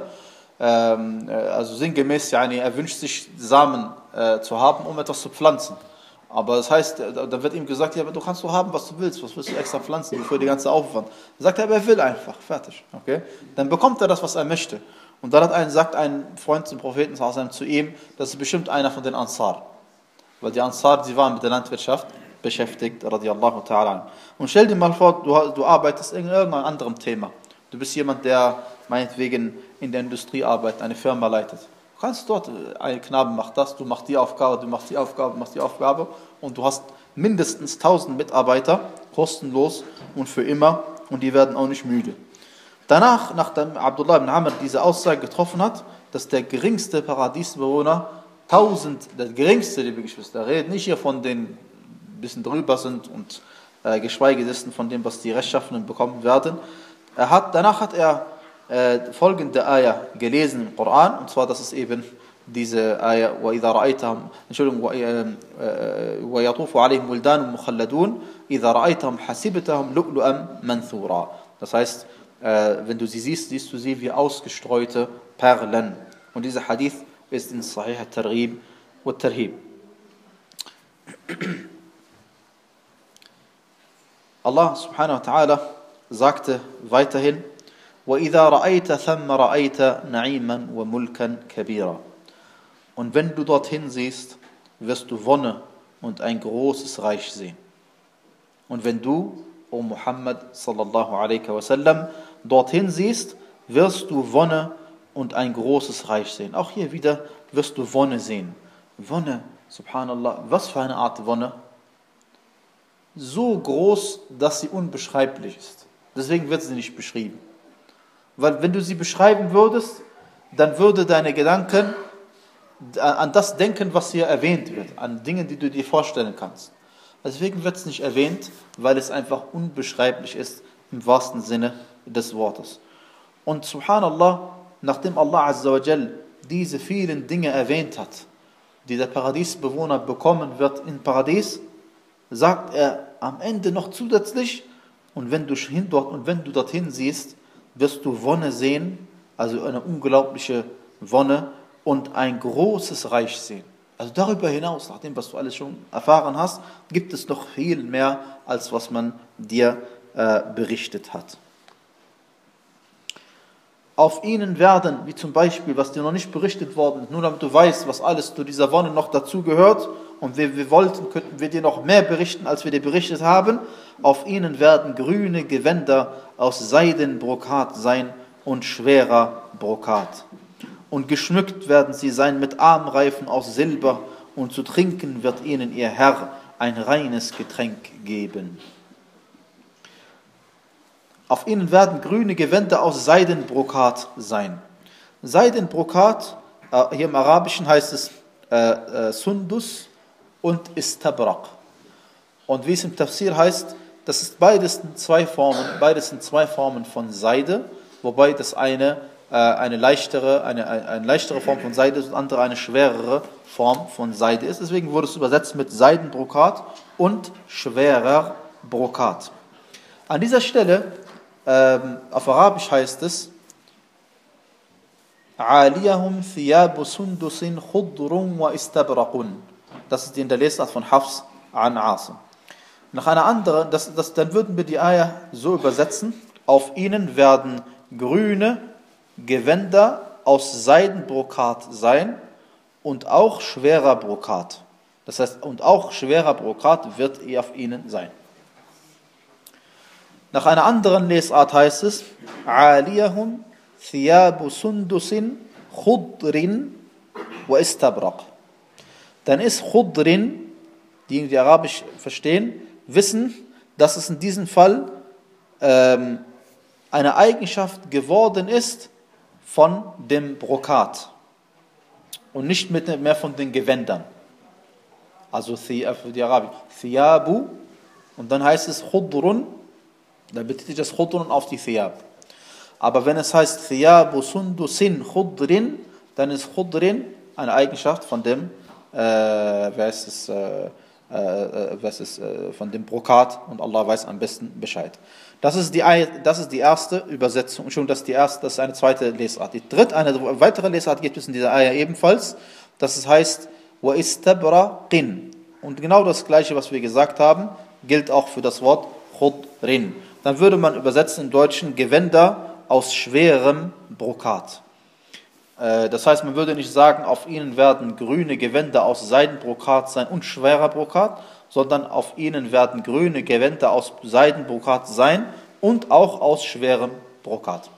ähm, also sinngemäß, yani, er wünscht sich Samen äh, zu haben, um etwas zu pflanzen. Aber das heißt, da wird ihm gesagt, ja, aber du kannst so haben, was du willst, was willst du extra pflanzen, wofür die ganze Aufwand? Dann sagt er, aber er will einfach, fertig. Okay? Dann bekommt er das, was er möchte. Und dann hat ein, sagt ein Freund zum Propheten zu ihm, das ist bestimmt einer von den Ansar. Weil die Ansar, sie waren mit der Landwirtschaft beschäftigt, radiallahu ta'ala. Und stell dir mal vor, du, du arbeitest in irgendeinem anderen Thema. Du bist jemand, der meinetwegen in der Industrie arbeitet, eine Firma leitet. Du kannst dort, ein Knabe macht das, du machst die Aufgabe, du machst die Aufgabe, du machst die Aufgabe und du hast mindestens tausend Mitarbeiter, kostenlos und für immer und die werden auch nicht müde. Danach, nachdem Abdullah ibn Amr diese Aussage getroffen hat, dass der geringste Paradiesbewohner tausend, der geringste, liebe Geschwister, redet nicht hier von den ein bisschen drüber sind und äh, geschweige dessen von dem, was die Rechtschaffenen bekommen werden. Er hat, danach hat er äh, folgende Ayah gelesen im Koran, und zwar, das ist eben diese Ayah, وَإِذَا رَأَيْتَهُمْ Entschuldigung, وَيَطُوفُ عَلَيْهِمْ وِلْدَانٌ مُخَلَّدُونَ إِذَا رَأَيْتَهُمْ حَسِبْتَهُمْ لُؤْلُؤًا مَنْثُورًا. Das heißt, äh, wenn du sie siehst, siehst du sie wie ausgestreute Perlen. Und dieser Hadith ist in Sahih al-Targhib wa al-Tarhib. Allah subhanahu wa ta'ala sagte weiterhin, وَإِذَا رَأَيْتَ ثَمَّ رَأَيْتَ نَعِيمًا وَمُلْكًا كَبِيرًا. Und wenn du dorthin siehst, wirst du Wonne und ein großes Reich sehen. Und wenn du, O Muhammad sallallahu alaihi wasallam, dorthin siehst, wirst du Wonne und ein großes Reich sehen. Auch hier wieder wirst du Wonne sehen. Wonne, subhanallah, was für eine Art Wonne? So groß, dass sie unbeschreiblich ist. Deswegen wird sie nicht beschrieben. Weil wenn du sie beschreiben würdest, dann würde deine Gedanken an das denken, was hier erwähnt wird, an Dingen, die du dir vorstellen kannst. Deswegen wird es nicht erwähnt, weil es einfach unbeschreiblich ist, im wahrsten Sinne des Wortes. Und subhanallah, nachdem Allah Azza wa Jal diese vielen Dinge erwähnt hat, die der Paradiesbewohner bekommen wird im Paradies, sagt er am Ende noch zusätzlich, und wenn du hin dort und wenn du dorthin siehst, wirst du Wonne sehen, also eine unglaubliche Wonne und ein großes Reich sehen. Also darüber hinaus, nach dem, was du alles schon erfahren hast, gibt es noch viel mehr, als was man dir äh, berichtet hat. Auf ihnen werden, wie zum Beispiel, was dir noch nicht berichtet worden ist, nur damit du weißt, was alles zu dieser Wonne noch dazu gehört, und wir, wir wollten, könnten wir dir noch mehr berichten, als wir dir berichtet haben, auf ihnen werden grüne Gewänder aus Seidenbrokat sein und schwerer Brokat. Und geschmückt werden sie sein mit Armreifen aus Silber, und zu trinken wird ihnen ihr Herr ein reines Getränk geben. Auf ihnen werden grüne Gewänder aus Seidenbrokat sein. Seidenbrokat, äh, hier im Arabischen heißt es äh, äh, Sundus und Istabrak. Und wie es im Tafsir heißt, das ist beides in zwei Formen, beides in zwei Formen von Seide, wobei das eine äh, eine leichtere, eine, eine, eine leichtere Form von Seide ist und andere eine schwerere Form von Seide ist. Deswegen wurde es übersetzt mit Seidenbrokat und schwerer Brokat. An dieser Stelle, ähm, auf Arabisch heißt es, Aliyahum thiyabu sundusin khudrun wa istabraqun. Das ist die in der Lesart von Hafs an Asim. Nach einer anderen, das, das, dann würden wir die Ayah so übersetzen, auf ihnen werden grüne Gewänder aus Seidenbrokat sein und auch schwerer Brokat. Das heißt, und auch schwerer Brokat wird er auf ihnen sein. Nach einer anderen Lesart heißt es, Aliyahum thiyabu sundusin khudrin wa istabraq. Dann ist Khudrin, die die Arabisch verstehen, wissen, dass es in diesem Fall ähm, eine Eigenschaft geworden ist von dem Brokat und nicht mehr von den Gewändern. Also für die Arabisch, Thiyabu, und dann heißt es Khudrun, dann bezieht sich das Khudrun auf die Thiyab. Aber wenn es heißt Thiyabu sundusin Khudrin, dann ist Khudrin eine Eigenschaft von dem äh, wer ist es, äh, äh, was ist, äh, von dem Brokat, und Allah weiß am besten Bescheid. Das ist die, das ist die erste Übersetzung, schon das ist die erste, das ist eine zweite Lesart. Die dritte, eine weitere Lesart gibt es in dieser Ayah ebenfalls, das heißt wa istabraqin. Und genau das gleiche, was wir gesagt haben, gilt auch für das Wort Khudrin. Dann würde man übersetzen im Deutschen Gewänder aus schwerem Brokat. Das heißt, man würde nicht sagen, auf ihnen werden grüne Gewänder aus Seidenbrokat sein und schwerer Brokat, sondern auf ihnen werden grüne Gewänder aus Seidenbrokat sein und auch aus schwerem Brokat.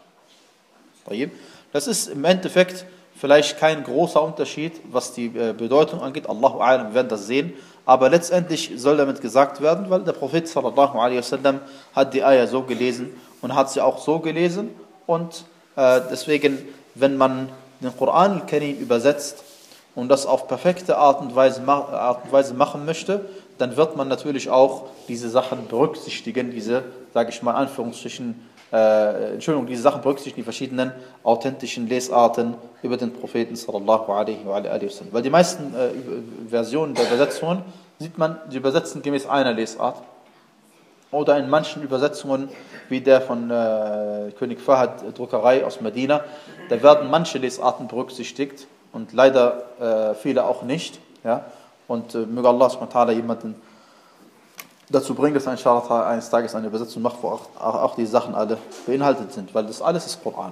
Das ist im Endeffekt vielleicht kein großer Unterschied, was die Bedeutung angeht. Allahu a'lam, wir werden das sehen. Aber letztendlich soll damit gesagt werden, weil der Prophet sallallahu alaihi wasallam hat die Ayah so gelesen und hat sie auch so gelesen. Und äh, deswegen, wenn man den Koran al-Karim übersetzt und das auf perfekte Art und Weise, Art und Weise machen möchte, dann wird man natürlich auch diese Sachen berücksichtigen, diese, sage ich mal, Anführungsstrichen, äh, Entschuldigung, diese Sachen berücksichtigen, die verschiedenen authentischen Lesarten über den Propheten sallallahu alaihi wa alaihi wasallam. Weil die meisten äh, Versionen der Übersetzungen sieht man, sie übersetzen gemäß einer Lesart. Oder in manchen Übersetzungen, wie der von äh, König Fahad Druckerei aus Medina, da werden manche Lesarten berücksichtigt und leider äh, viele auch nicht. Ja? Und äh, möge Allah subhanahu wa ta'ala jemanden dazu bringen, dass er inshallah eines Tages eine Übersetzung macht, wo auch, auch, auch die Sachen alle beinhaltet sind, weil das alles ist Koran.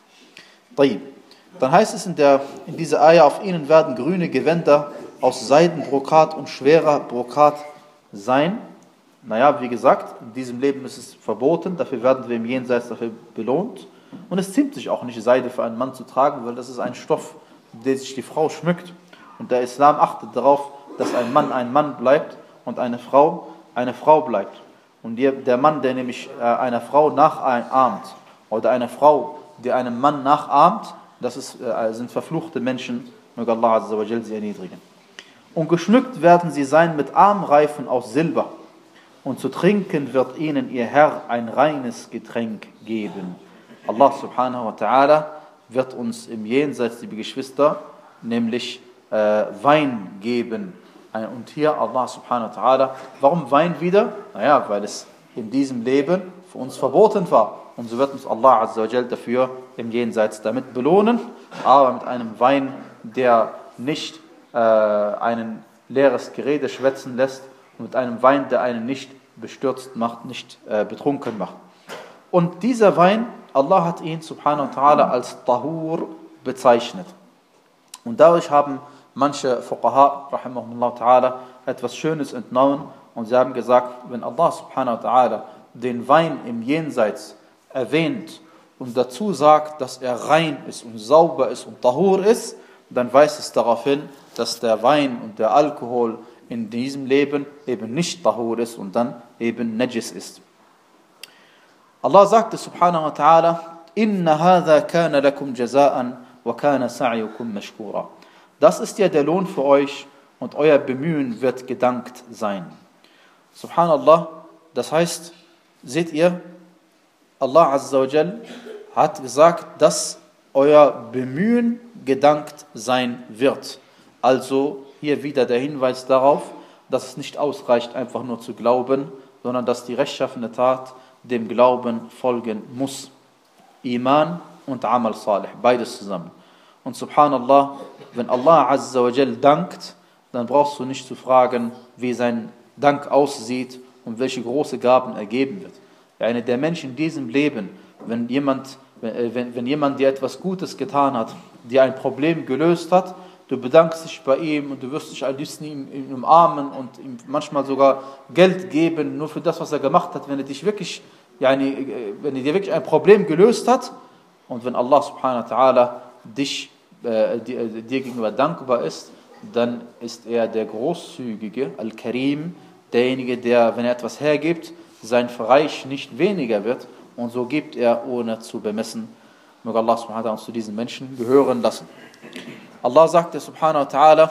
Dann heißt es in, der, in dieser Ayah, auf ihnen werden grüne Gewänder aus Seidenbrokat und schwerer Brokat sein. Naja, wie gesagt, in diesem Leben ist es verboten, dafür werden wir im Jenseits dafür belohnt. Und es ziemt sich auch nicht, Seide für einen Mann zu tragen, weil das ist ein Stoff, der sich die Frau schmückt. Und der Islam achtet darauf, dass ein Mann ein Mann bleibt und eine Frau eine Frau bleibt. Und der Mann, der nämlich einer Frau nachahmt oder eine Frau die einen Mann nachahmt, das ist, äh, sind verfluchte Menschen, möge Allah Azza wa Jal sie erniedrigen. Und geschmückt werden sie sein mit Armreifen aus Silber. Und zu trinken wird ihnen ihr Herr ein reines Getränk geben. Allah subhanahu wa ta'ala wird uns im Jenseits, liebe Geschwister, nämlich äh, Wein geben. Und hier Allah subhanahu wa ta'ala, warum Wein wieder? Naja, weil es in diesem Leben für uns verboten war. Und so wird uns Allah Azza wa Jal dafür im Jenseits damit belohnen, aber mit einem Wein, der nicht äh, einen leeres Gerede schwätzen lässt, und mit einem Wein, der einen nicht bestürzt macht, nicht äh, betrunken macht. Und dieser Wein, Allah hat ihn subhanahu wa ta'ala als Tahur bezeichnet. Und dadurch haben manche Fuqaha, rahimahumullah ta'ala, etwas Schönes entnommen und sie haben gesagt, wenn Allah subhanahu wa ta'ala den Wein im Jenseits erwähnt und dazu sagt, dass er rein ist und sauber ist und Tahur ist, dann weist es darauf hin, dass der Wein und der Alkohol in diesem Leben eben nicht Tahur ist und dann eben Najis ist. Allah sagte subhanahu wa ta'ala, Inna hadha kana lakum jaza'an wa kana sa'yukum mashkura. Das ist ja der Lohn für euch und euer Bemühen wird gedankt sein. Subhanallah, das heißt, seht ihr, Allah Azza wa Jal hat gesagt, dass euer Bemühen gedankt sein wird. Also hier wieder der Hinweis darauf, dass es nicht ausreicht, einfach nur zu glauben, sondern dass die rechtschaffene Tat dem Glauben folgen muss. Iman und Amal Salih, beides zusammen. Und subhanallah, wenn Allah Azza wa Jal dankt, dann brauchst du nicht zu fragen, wie sein Dank aussieht und welche große Gaben er geben wird. Eine der Menschen in diesem Leben, wenn jemand, wenn, wenn jemand dir etwas Gutes getan hat, dir ein Problem gelöst hat, du bedankst dich bei ihm und du wirst dich am liebsten ihm, ihm umarmen und ihm manchmal sogar Geld geben, nur für das, was er gemacht hat, wenn er dich wirklich, yani, wenn er dir wirklich ein Problem gelöst hat. Und wenn Allah subhanahu wa ta'ala dich, äh, dir, dir gegenüber dankbar ist, dann ist er der Großzügige, Al-Karim, derjenige, der, wenn er etwas hergibt, sein Reich nicht weniger wird, und so gibt er, ohne zu bemessen. Möge Allah subhanahu wa ta'ala uns zu diesen Menschen gehören lassen. Allah sagte subhanahu wa ta'ala,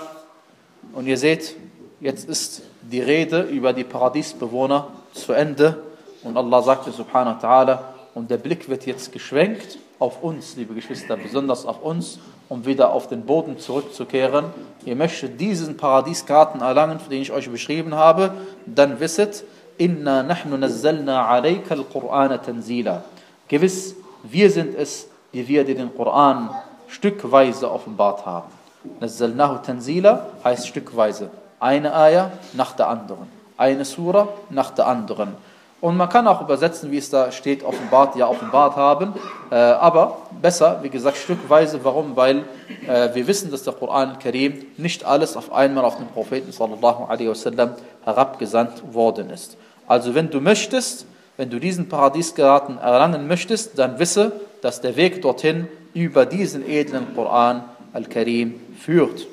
und ihr seht, jetzt ist die Rede über die Paradiesbewohner zu Ende, und Allah sagte subhanahu wa ta'ala, und der Blick wird jetzt geschwenkt auf uns, liebe Geschwister, besonders auf uns, um wieder auf den Boden zurückzukehren. Ihr möchtet diesen Paradiesgarten erlangen, den ich euch beschrieben habe, dann wisset, Inna nahnu nazzalna alayka al-Qur'ana tanzila. Gewiss, wir sind es, die wir dir den Koran stückweise offenbart haben. Nazzalnahu tanzila heißt stückweise. Eine Ayah nach der anderen. Eine Surah nach der anderen. Und man kann auch übersetzen, wie es da steht, offenbart, ja offenbart haben. Äh, aber besser, wie gesagt, stückweise. Warum? Weil äh, wir wissen, dass der Koran al-Karim nicht alles auf einmal auf den Propheten sallallahu alaihi wasallam herabgesandt worden ist. Also wenn du möchtest, wenn du diesen Paradiesgarten erlangen möchtest, dann wisse, dass der Weg dorthin über diesen edlen Koran al-Karim führt.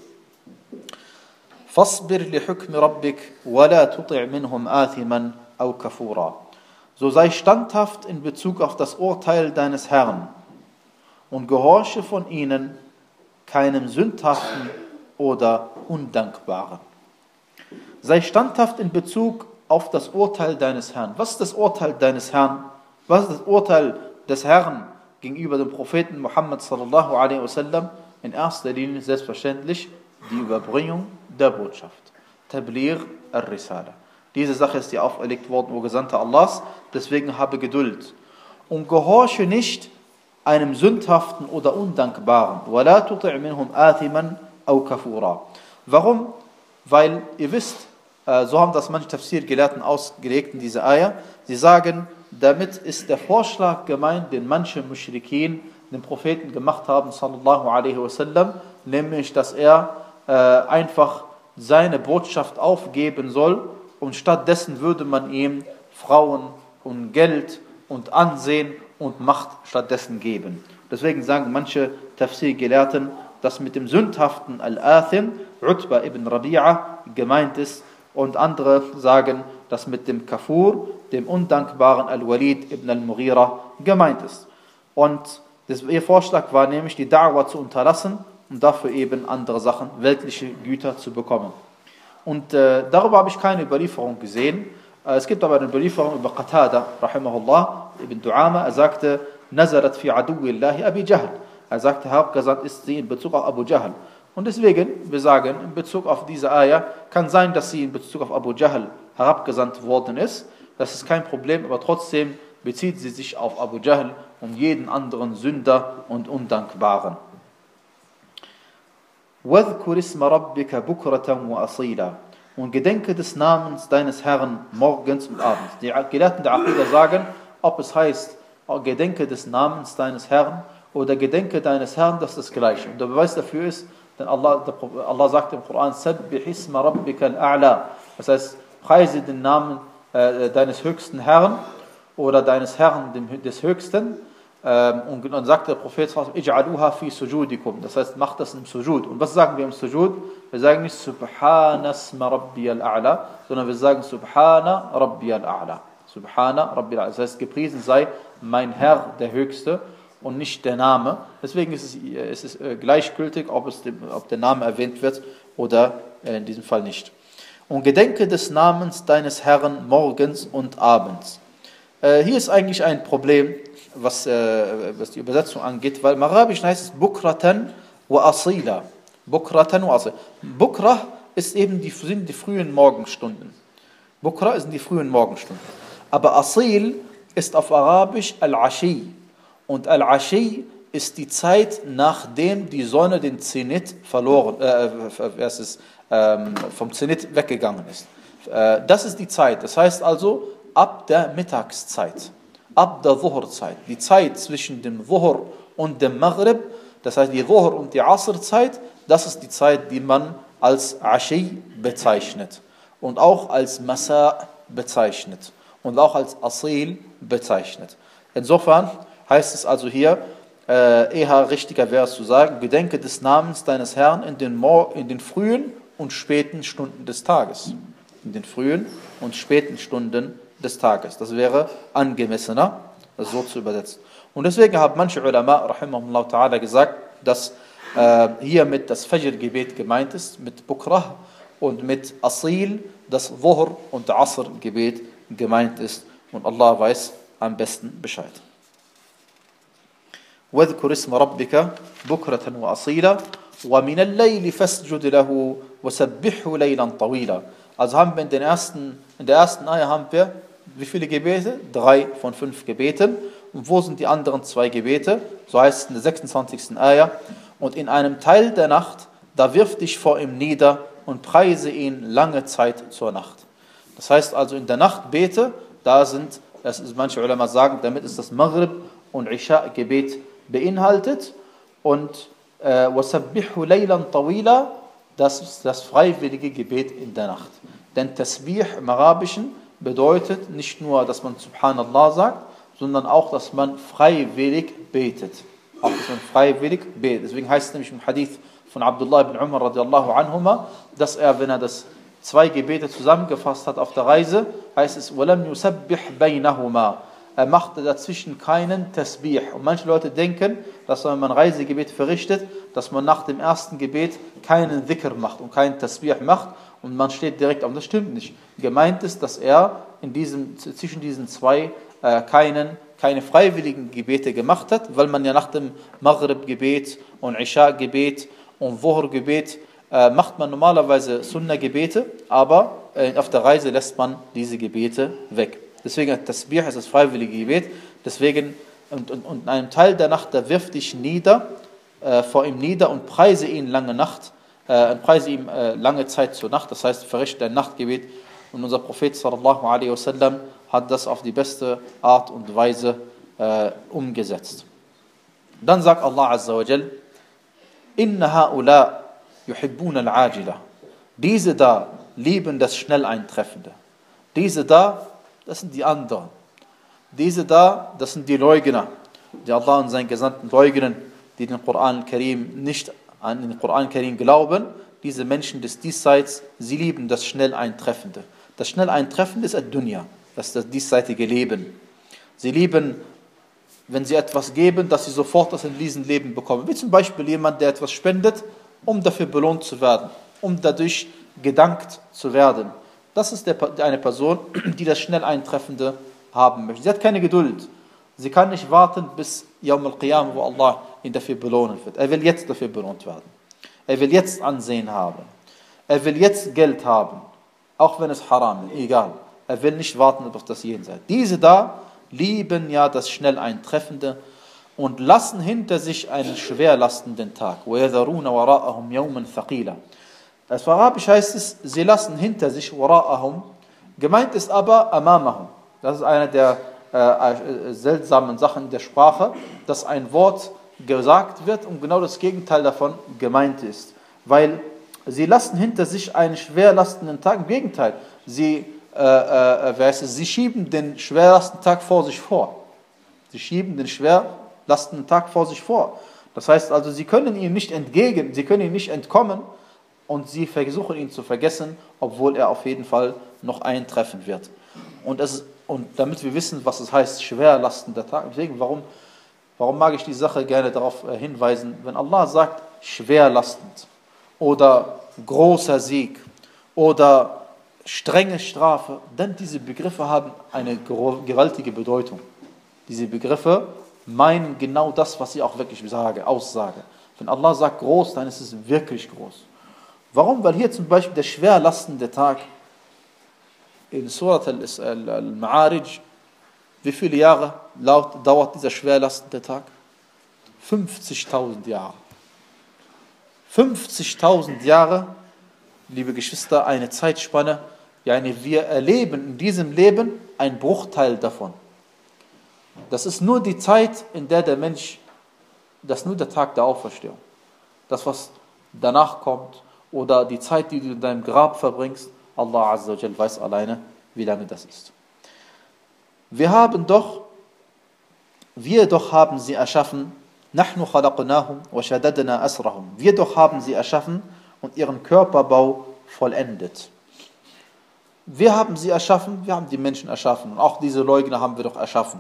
فَاصْبِرْ لِحُكْمِ رَبِّكَ وَلَا تُطِعْ مِنْهُمْ آثِمًا أَوْ كَفُورًا. So sei standhaft in Bezug auf das Urteil deines Herrn und gehorche von ihnen keinem Sündhaften oder Undankbaren. Sei standhaft in Bezug auf das Urteil deines Herrn. Was ist das Urteil deines Herrn? Was ist das Urteil des Herrn gegenüber dem Propheten Muhammad sallallahu alaihi wasallam? In erster Linie selbstverständlich die Überbringung der Botschaft. Tabligh al-Risala. Diese Sache ist dir auferlegt worden, O Gesandter Allahs, deswegen habe Geduld. Und gehorche nicht einem Sündhaften oder Undankbaren. وَلَا تُطِعْ مِنْهُمْ آثِمًا أَوْ كَفُورًا. Warum? Weil ihr wisst, so haben das manche Tafsir-Gelehrten ausgelegt in dieser Ayah, sie sagen, damit ist der Vorschlag gemeint, den manche Muschrikin den Propheten gemacht haben, sallallahu alaihi wasallam, nämlich, dass er äh, einfach seine Botschaft aufgeben soll und stattdessen würde man ihm Frauen und Geld und Ansehen und Macht stattdessen geben. Deswegen sagen manche Tafsir-Gelehrten, dass mit dem sündhaften Al-Athim Utba ibn Rabi'a gemeint ist, und andere sagen, dass mit dem Kafur, dem undankbaren Al-Walid ibn al-Mughira gemeint ist. Und Das, ihr Vorschlag war nämlich, die Da'wah zu unterlassen und dafür eben andere Sachen, weltliche Güter zu bekommen. Und äh, darüber habe ich keine Überlieferung gesehen. Äh, es gibt aber eine Überlieferung über Qatada, rahimahullah, ibn Du'ama. Er sagte, Nazarat fi aduwillahi Abi Jahl. Er sagte, herabgesandt ist sie in Bezug auf Abu Jahl. Und deswegen, wir sagen, in Bezug auf diese Ayah, kann sein, dass sie in Bezug auf Abu Jahl herabgesandt worden ist. Das ist kein Problem, aber trotzdem bezieht sie sich auf Abu Jahl und jeden anderen Sünder und Undankbaren. وَاذْكُرِ اسْمَ رَبِّكَ بُكْرَةً وَأَصِيلًا. Und gedenke des Namens deines Herrn morgens und abends. Die Gelehrten der Aqidah sagen, ob es heißt, gedenke des Namens deines Herrn oder gedenke deines Herrn, das ist das Gleiche. Und der Beweis dafür ist, denn Allah, Allah sagt im Koran, Sabbih isma rabbika al-a'la. Das heißt, preise den Namen äh, deines höchsten Herrn oder deines Herrn dem, des Höchsten. Ähm, und dann sagt der Prophet, Ij'aluha fi sujudikum. Das heißt, macht das im Sujud. Und was sagen wir im Sujud? Wir sagen nicht Subhana isma rabbi al-a'la, sondern wir sagen Subhana rabbi al-a'la. Subhana rabbi al-a'la. Das heißt, gepriesen sei mein Herr, der Höchste, und nicht der Name. Deswegen ist es, ist es gleichgültig, ob, es dem, ob der Name erwähnt wird oder in diesem Fall nicht. Und gedenke des Namens deines Herrn morgens und abends. Äh, hier ist eigentlich ein Problem, was, äh, was die Übersetzung angeht, weil im Arabischen heißt es Bukratan wa Asila. Bukratan wa Asila. Bukra ist eben die, sind die frühen Morgenstunden. Bukra sind die frühen Morgenstunden. Aber Asil ist auf Arabisch Al-Ashi. Und Al-Ashi ist die Zeit, nachdem die Sonne den Zenit verloren, äh, es ist, ähm, vom Zenit weggegangen ist. Äh, das ist die Zeit. Das heißt also, ab der Mittagszeit, ab der Dhuhr-Zeit, die Zeit zwischen dem Dhuhr und dem Maghrib, das heißt die Dhuhr und die Asr-Zeit, das ist die Zeit, die man als Ashi bezeichnet und auch als Masa bezeichnet und auch als Asil bezeichnet. Insofern heißt es also hier, äh, eher richtiger wäre es zu sagen, gedenke des Namens deines Herrn in den, Mor- in den frühen und späten Stunden des Tages. In den frühen und späten Stunden des Tages. Das wäre angemessener, das so zu übersetzen. Und deswegen haben manche Ulama, rahimahumullah ta'ala, gesagt, dass äh, hiermit das Fajr-Gebet gemeint ist, mit Bukrah, und mit Asil das Dhuhr und Asr-Gebet gemeint ist. Und Allah weiß am besten Bescheid. وَاذْكُرِ اسْمَ رَبِّكَ بُكْرَةً وَأَصِيلًا وَمِنَ اللَّيْلِ فَاسْجُدْ لَهُ وَسَبِّحْهُ لَيْلًا طَوِيلًا. Also haben wir in, den ersten, in der ersten Ayah haben wir wie viele Gebete? Drei von fünf Gebeten. Und wo sind die anderen zwei Gebete? So heißt es in der sechsundzwanzigsten Ayah. Und in einem Teil der Nacht, da wirf dich vor ihm nieder und preise ihn lange Zeit zur Nacht. Das heißt also in der Nacht bete, da sind, das ist, manche Ulama sagen, damit ist das Maghrib und Isha-Gebet beinhaltet. Und وَسَبِّحُ لَيْلًا طَوِيلًا, das ist das freiwillige Gebet in der Nacht. Denn Tasbih im Arabischen bedeutet nicht nur, dass man Subhanallah sagt, sondern auch, dass man freiwillig betet. Auch, dass man freiwillig betet. Deswegen heißt es nämlich im Hadith von Abdullah ibn Umar radiallahu anhuma, dass er, wenn er das zwei Gebete zusammengefasst hat auf der Reise, heißt es, وَلَمْ يُسَبِّحْ بَيْنَهُمَا. Er machte dazwischen keinen Tasbih. Und manche Leute denken, dass wenn man Reisegebet verrichtet, dass man nach dem ersten Gebet keinen Dhikr macht und keinen Tasbih macht und man steht direkt auf. Und das stimmt nicht. Gemeint ist, dass er in diesem, zwischen diesen zwei äh, keinen, keine freiwilligen Gebete gemacht hat, weil man ja nach dem Maghrib-Gebet und Isha-Gebet und Dhuhr-Gebet äh, macht man normalerweise Sunnah-Gebete, aber äh, auf der Reise lässt man diese Gebete weg. Deswegen, Tasbih ist das freiwillige Gebet. Deswegen, und, und, und in einem Teil der Nacht, da wirf dich nieder, äh, vor ihm nieder und preise ihn lange Nacht, äh, preise ihm äh, lange Zeit zur Nacht. Das heißt, verrichte ein Nachtgebet. Und unser Prophet sallallahu alaihi wasallam hat das auf die beste Art und Weise äh, umgesetzt. Dann sagt Allah azza wa jal, Inna ha'ula yuhibbuna al-ajila. Diese da lieben das Schnelleintreffende. Diese da, das sind die anderen. Diese da, das sind die Leugner, die Allah und seinen Gesandten leugnen, die den Koran Karim nicht an den Koran Karim glauben. Diese Menschen des Diesseits, sie lieben das Schnelleintreffende. Das Schnelleintreffende ist Ad-Dunya, das ist das diesseitige Leben. Sie lieben wenn sie etwas geben, dass sie sofort das in diesem Leben bekommen. Wie zum Beispiel jemand, der etwas spendet, um dafür belohnt zu werden, um dadurch gedankt zu werden. Das ist der, eine Person, die das schnell Eintreffende haben möchte. Sie hat keine Geduld. Sie kann nicht warten bis Yawm al-Qiyam, wo Allah ihn dafür belohnen wird. Er will jetzt dafür belohnt werden. Er will jetzt Ansehen haben. Er will jetzt Geld haben. Auch wenn es haram ist, egal. Er will nicht warten auf das Jenseits. Diese da lieben ja das schnell Eintreffende und lassen hinter sich einen schwerlastenden Tag. وَيَذَرُونَ وَرَاءَهُمْ يَوْمًا ثَقِيلًا. Auf Arabisch heißt es, sie lassen hinter sich وَرَاءَهُمْ. Gemeint ist aber أَمَامَهُمْ. Das ist eine der äh, seltsamen Sachen der Sprache, dass ein Wort gesagt wird und genau das Gegenteil davon gemeint ist. Weil sie lassen hinter sich einen schwerlastenden Tag. Im Gegenteil, sie, äh, äh, wer heißt es, sie schieben den schwerlastenden Tag vor sich vor. Sie schieben den schwerlastenden Tag vor sich vor. Das heißt also, sie können ihm nicht entgegen, sie können ihm nicht entkommen und sie versuchen ihn zu vergessen, obwohl er auf jeden Fall noch eintreffen wird. Und, es, und damit wir wissen, was es heißt, schwerlastender Tag, deswegen, warum, warum mag ich die Sache gerne darauf hinweisen, wenn Allah sagt, schwerlastend oder großer Sieg oder strenge Strafe, dann diese Begriffe haben eine gewaltige Bedeutung. Diese Begriffe meinen genau das, was ich auch wirklich sage, aussage. Wenn Allah sagt groß, dann ist es wirklich groß. Warum? Weil hier zum Beispiel der schwerlastende Tag in Surat al-Ma'arij, wie viele Jahre dauert dieser schwerlastende Tag? fünfzigtausend Jahre. fünfzigtausend Jahre, liebe Geschwister, eine Zeitspanne, yani wir erleben in diesem Leben einen Bruchteil davon. Das ist nur die Zeit, in der der Mensch, das ist nur der Tag der Auferstehung. Das, was danach kommt, oder die Zeit, die du in deinem Grab verbringst, Allah Azza wa Jal weiß alleine, wie lange das ist. Wir haben doch, wir doch haben sie erschaffen, نحن خلقناهم وشددنا أسرهم. Wir doch haben sie erschaffen und ihren Körperbau vollendet. Wir haben sie erschaffen, wir haben die Menschen erschaffen und auch diese Leugner haben wir doch erschaffen.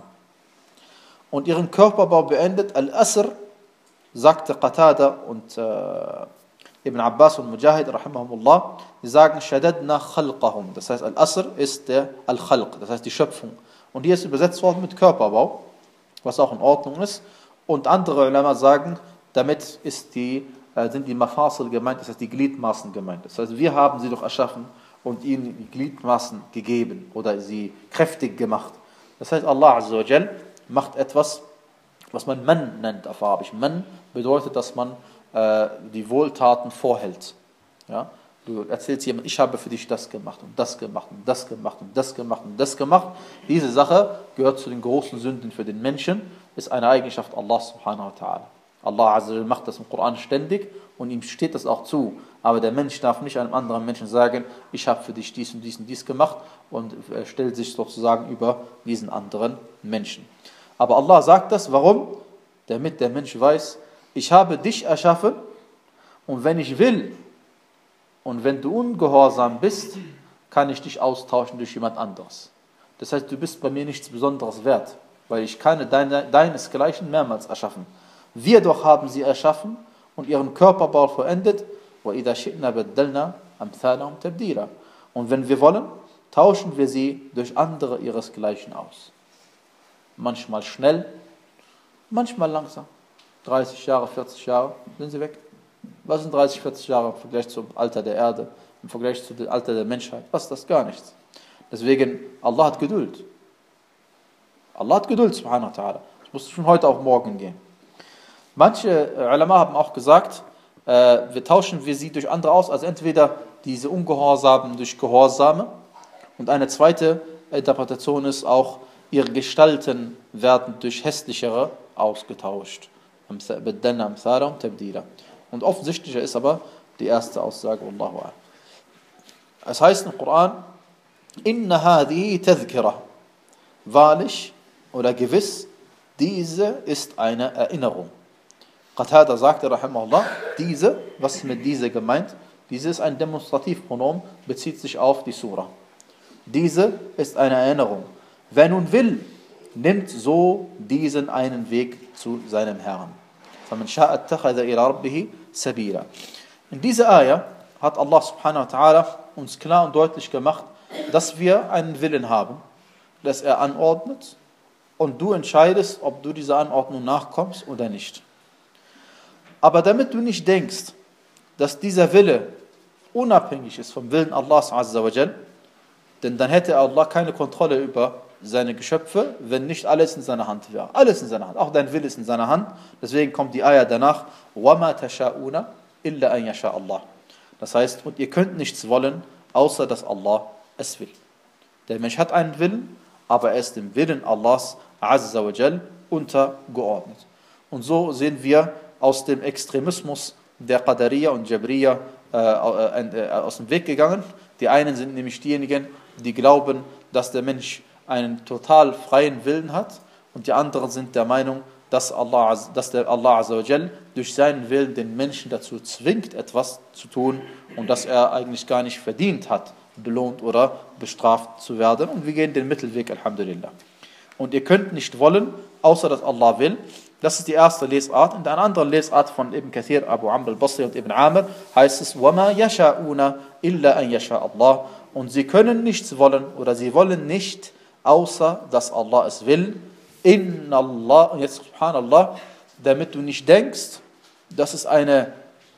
Und ihren Körperbau beendet. Al-Asr, sagte Qatada und äh, Ibn Abbas und Mujahid, rahimahumullah, die sagen, shadadna khalqahum. Das heißt, Al-Asr ist der Al-Khalq, das heißt die Schöpfung. Und hier ist übersetzt worden mit Körperbau, was auch in Ordnung ist. Und andere Ulama sagen, damit ist die, äh, sind die Mafasil gemeint, das heißt die Gliedmaßen gemeint. Das heißt, wir haben sie doch erschaffen und ihnen die Gliedmaßen gegeben oder sie kräftig gemacht. Das heißt, Allah Azza wa Jal macht etwas, was man Man nennt auf Arabisch. Man bedeutet, dass man äh, die Wohltaten vorhält. Ja? Du erzählst jemandem, ich habe für dich das gemacht und das gemacht und das gemacht und das gemacht und das gemacht. Diese Sache gehört zu den großen Sünden für den Menschen, ist eine Eigenschaft Allah subhanahu wa ta'ala. Allah Azza wa Jal macht das im Koran ständig und ihm steht das auch zu. Aber der Mensch darf nicht einem anderen Menschen sagen, ich habe für dich dies und dies und dies gemacht und stellt sich sozusagen über diesen anderen Menschen. Aber Allah sagt das, warum? Damit der Mensch weiß, ich habe dich erschaffen und wenn ich will und wenn du ungehorsam bist, kann ich dich austauschen durch jemand anderes. Das heißt, du bist bei mir nichts Besonderes wert, weil ich kann deine, deinesgleichen mehrmals erschaffen. Wir doch haben sie erschaffen und ihren Körperbau vollendet. وَإِذَا شِئْنَا بَدَّلْنَا أَمْثَالَهُمْ تَبْدِيلًا. Und wenn wir wollen, tauschen wir sie durch andere ihresgleichen aus. Manchmal schnell, manchmal langsam. dreißig Jahre, vierzig Jahre, sind sie weg. Was sind dreißig, vierzig Jahre im Vergleich zum Alter der Erde, im Vergleich zum Alter der Menschheit? Was ist das? Gar nichts. Deswegen, Allah hat Geduld. Allah hat Geduld, subhanahu wa ta'ala. Das muss schon heute auf morgen gehen. Manche Ulama haben auch gesagt, äh, wir tauschen wir sie durch andere aus, also entweder diese Ungehorsamen durch Gehorsame und eine zweite Interpretation ist auch, ihre Gestalten werden durch hässlichere ausgetauscht. Und offensichtlicher ist aber die erste Aussage, Wallahu a'lam. Es heißt im Koran, Inna hadihi tadhkira. Wahrlich oder gewiss, diese ist eine Erinnerung. Qatada sagte, rahimahullah, diese, was ist mit diese gemeint? Diese ist ein Demonstrativpronomen, bezieht sich auf die Surah. Diese ist eine Erinnerung. Wer nun will, nimmt so diesen einen Weg zu seinem Herrn. فَمَنْ شَاءَ اتَّخَذَ إِلَى رَبِّهِ سَبِيلًا. In dieser Ayah hat Allah subhanahu wa ta'ala uns klar und deutlich gemacht, dass wir einen Willen haben, dass er anordnet und du entscheidest, ob du dieser Anordnung nachkommst oder nicht. Aber damit du nicht denkst, dass dieser Wille unabhängig ist vom Willen Allahs azza wa jal, denn dann hätte Allah keine Kontrolle über seine Geschöpfe, wenn nicht alles in seiner Hand wäre. Alles in seiner Hand, auch dein Wille ist in seiner Hand. Deswegen kommt die Ayah danach, وَمَا تَشَاءُونَ إِلَّا أَنْ يَشَاءَ اللَّهُ. Das heißt, und ihr könnt nichts wollen, außer dass Allah es will. Der Mensch hat einen Willen, aber er ist dem Willen Allahs azza wa jal untergeordnet. Und so sehen wir aus dem Extremismus der Qadariya und Jabriya äh, äh, äh, aus dem Weg gegangen. Die einen sind nämlich diejenigen, die glauben, dass der Mensch einen total freien Willen hat, und die anderen sind der Meinung, dass Allah, dass der Allah azza wa jal durch seinen Willen den Menschen dazu zwingt, etwas zu tun, und dass er eigentlich gar nicht verdient hat, belohnt oder bestraft zu werden. Und wir gehen den Mittelweg, Alhamdulillah. Und ihr könnt nicht wollen, außer dass Allah will. Das ist die erste Lesart. In der anderen Lesart von Ibn Kathir, Abu Amr al-Basri und Ibn Amr heißt es, وَمَا يَشَاءُونَ إِلَّا أَنْ يَشَاءَ اللَّهُ. Und sie können nichts wollen, oder sie wollen nicht, außer dass Allah es will. Inna Allah, und jetzt subhanallah, damit du nicht denkst, dass es eine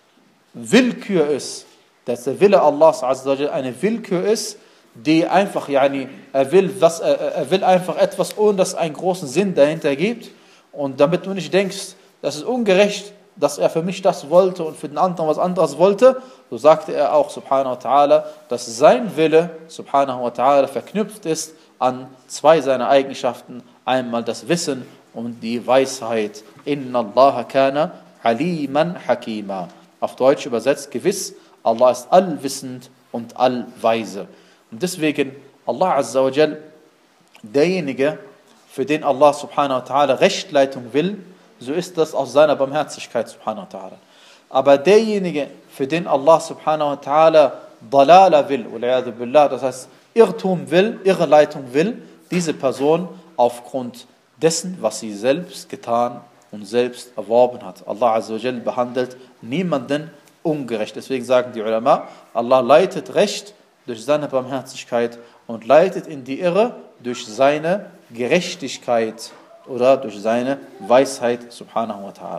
Willkür ist, dass der Wille Allahs azza wa jal eine Willkür ist, die einfach, yani, er will, was, er, er will einfach etwas, ohne dass es einen großen Sinn dahinter gibt. Und damit du nicht denkst, das ist ungerecht, dass er für mich das wollte und für den anderen was anderes wollte, so sagte er auch, subhanahu wa ta'ala, dass sein Wille, subhanahu wa ta'ala, verknüpft ist an zwei seiner Eigenschaften, einmal das Wissen und die Weisheit. Inna Allaha kana aliman hakima. Auf Deutsch übersetzt, gewiss, Allah ist allwissend und allweise. Und deswegen, Allah azza wa jal, derjenige, für den Allah subhanahu wa ta'ala Rechtleitung will, so ist das aus seiner Barmherzigkeit subhanahu wa ta'ala. Aber derjenige, für den Allah subhanahu wa ta'ala Dalala will, billah, das heißt Irrtum will, Irreleitung will, diese Person aufgrund dessen, was sie selbst getan und selbst erworben hat. Allah azza wa jal behandelt niemanden ungerecht. Deswegen sagen die Ulama, Allah leitet Recht durch seine Barmherzigkeit und leitet in die Irre durch seine Gerechtigkeit oder durch seine Weisheit subhanahu wa ta'ala.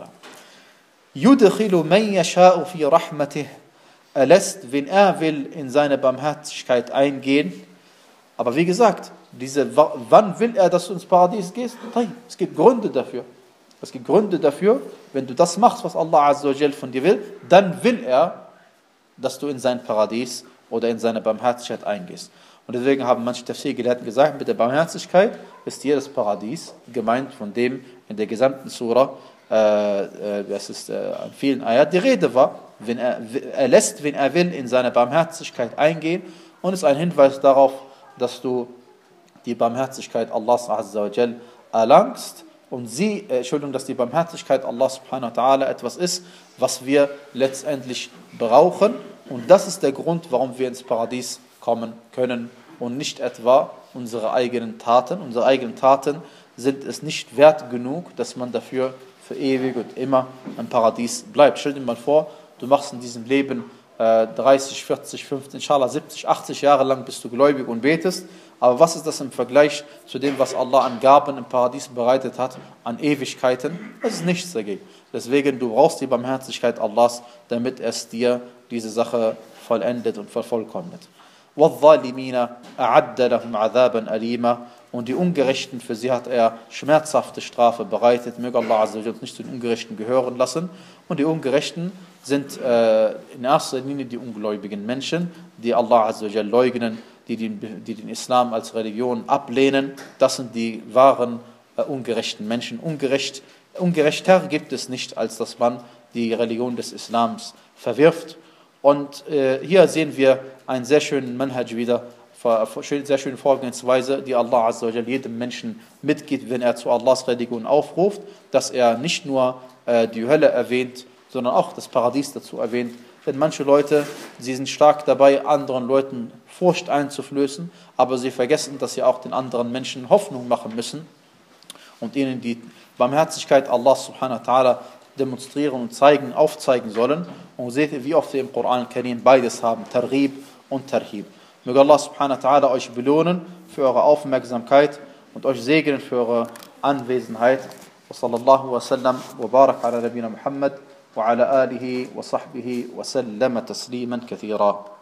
Yudkhilu man yasha'u fi rahmatih. Er lässt, wen er will, in seine Barmherzigkeit eingehen. Aber wie gesagt, diese, wann will er, dass du ins Paradies gehst? Es gibt Gründe dafür. Es gibt Gründe dafür, wenn du das machst, was Allah azza wa jal von dir will, dann will er, dass du in sein Paradies oder in seine Barmherzigkeit eingehst. Und deswegen haben manche Tafsir-Gelehrten gesagt, mit der Barmherzigkeit ist hier das Paradies gemeint, von dem in der gesamten Surah, äh, äh, das ist äh, an vielen Ayat, die Rede war. Wenn er, er lässt, wen er will, in seine Barmherzigkeit eingehen, und ist ein Hinweis darauf, dass du die Barmherzigkeit Allahs azza wa jal erlangst, und sie, äh, Entschuldigung, dass die Barmherzigkeit Allah subhanahu wa ta'ala etwas ist, was wir letztendlich brauchen, und das ist der Grund, warum wir ins Paradies kommen können und nicht etwa unsere eigenen Taten. Unsere eigenen Taten sind es nicht wert genug, dass man dafür für ewig und immer im Paradies bleibt. Stell dir mal vor, du machst in diesem Leben äh, dreißig, vierzig, fünfzig, inshallah siebzig, achtzig Jahre lang bist du gläubig und betest, aber was ist das im Vergleich zu dem, was Allah an Gaben im Paradies bereitet hat, an Ewigkeiten? Das ist nichts dagegen. Deswegen, du brauchst die Barmherzigkeit Allahs, damit es dir diese Sache vollendet und vervollkommnet. وَالظَّالِمِينَ أَعَدَّ لَهُمْ عَذَابًا أَلِيمًا. Und die Ungerechten, für sie hat er schmerzhafte Strafe bereitet. Möge Allah azza wa jalla uns nicht zu den Ungerechten gehören lassen. Und die Ungerechten sind äh, in erster Linie die ungläubigen Menschen, die Allah azza wa jalla leugnen, die den, die den Islam als Religion ablehnen. Das sind die wahren äh, ungerechten Menschen. Ungerecht, ungerechter gibt es nicht, als dass man die Religion des Islams verwirft. Und äh, hier sehen wir einen sehr schönen Manhaj wieder, sehr schöne Vorgehensweise, die Allah azza wa jalla jedem Menschen mitgibt, wenn er zu Allahs Religion aufruft, dass er nicht nur äh, die Hölle erwähnt, sondern auch das Paradies dazu erwähnt. Denn manche Leute, sie sind stark dabei, anderen Leuten Furcht einzuflößen, aber sie vergessen, dass sie auch den anderen Menschen Hoffnung machen müssen. und ihnen die Barmherzigkeit Allah subhanahu wa ta'ala demonstrieren und zeigen, aufzeigen sollen. Und seht ihr, wie oft wir im Koran Karim beides haben, Targhib und Tarhib. Möge Allah subhanahu wa ta'ala euch belohnen für eure Aufmerksamkeit und euch segnen für eure Anwesenheit. Wa sallallahu wa sallam wa barak ala nabina Muhammad wa ala alihi wa sahbihi wa sallama tasliman kathira.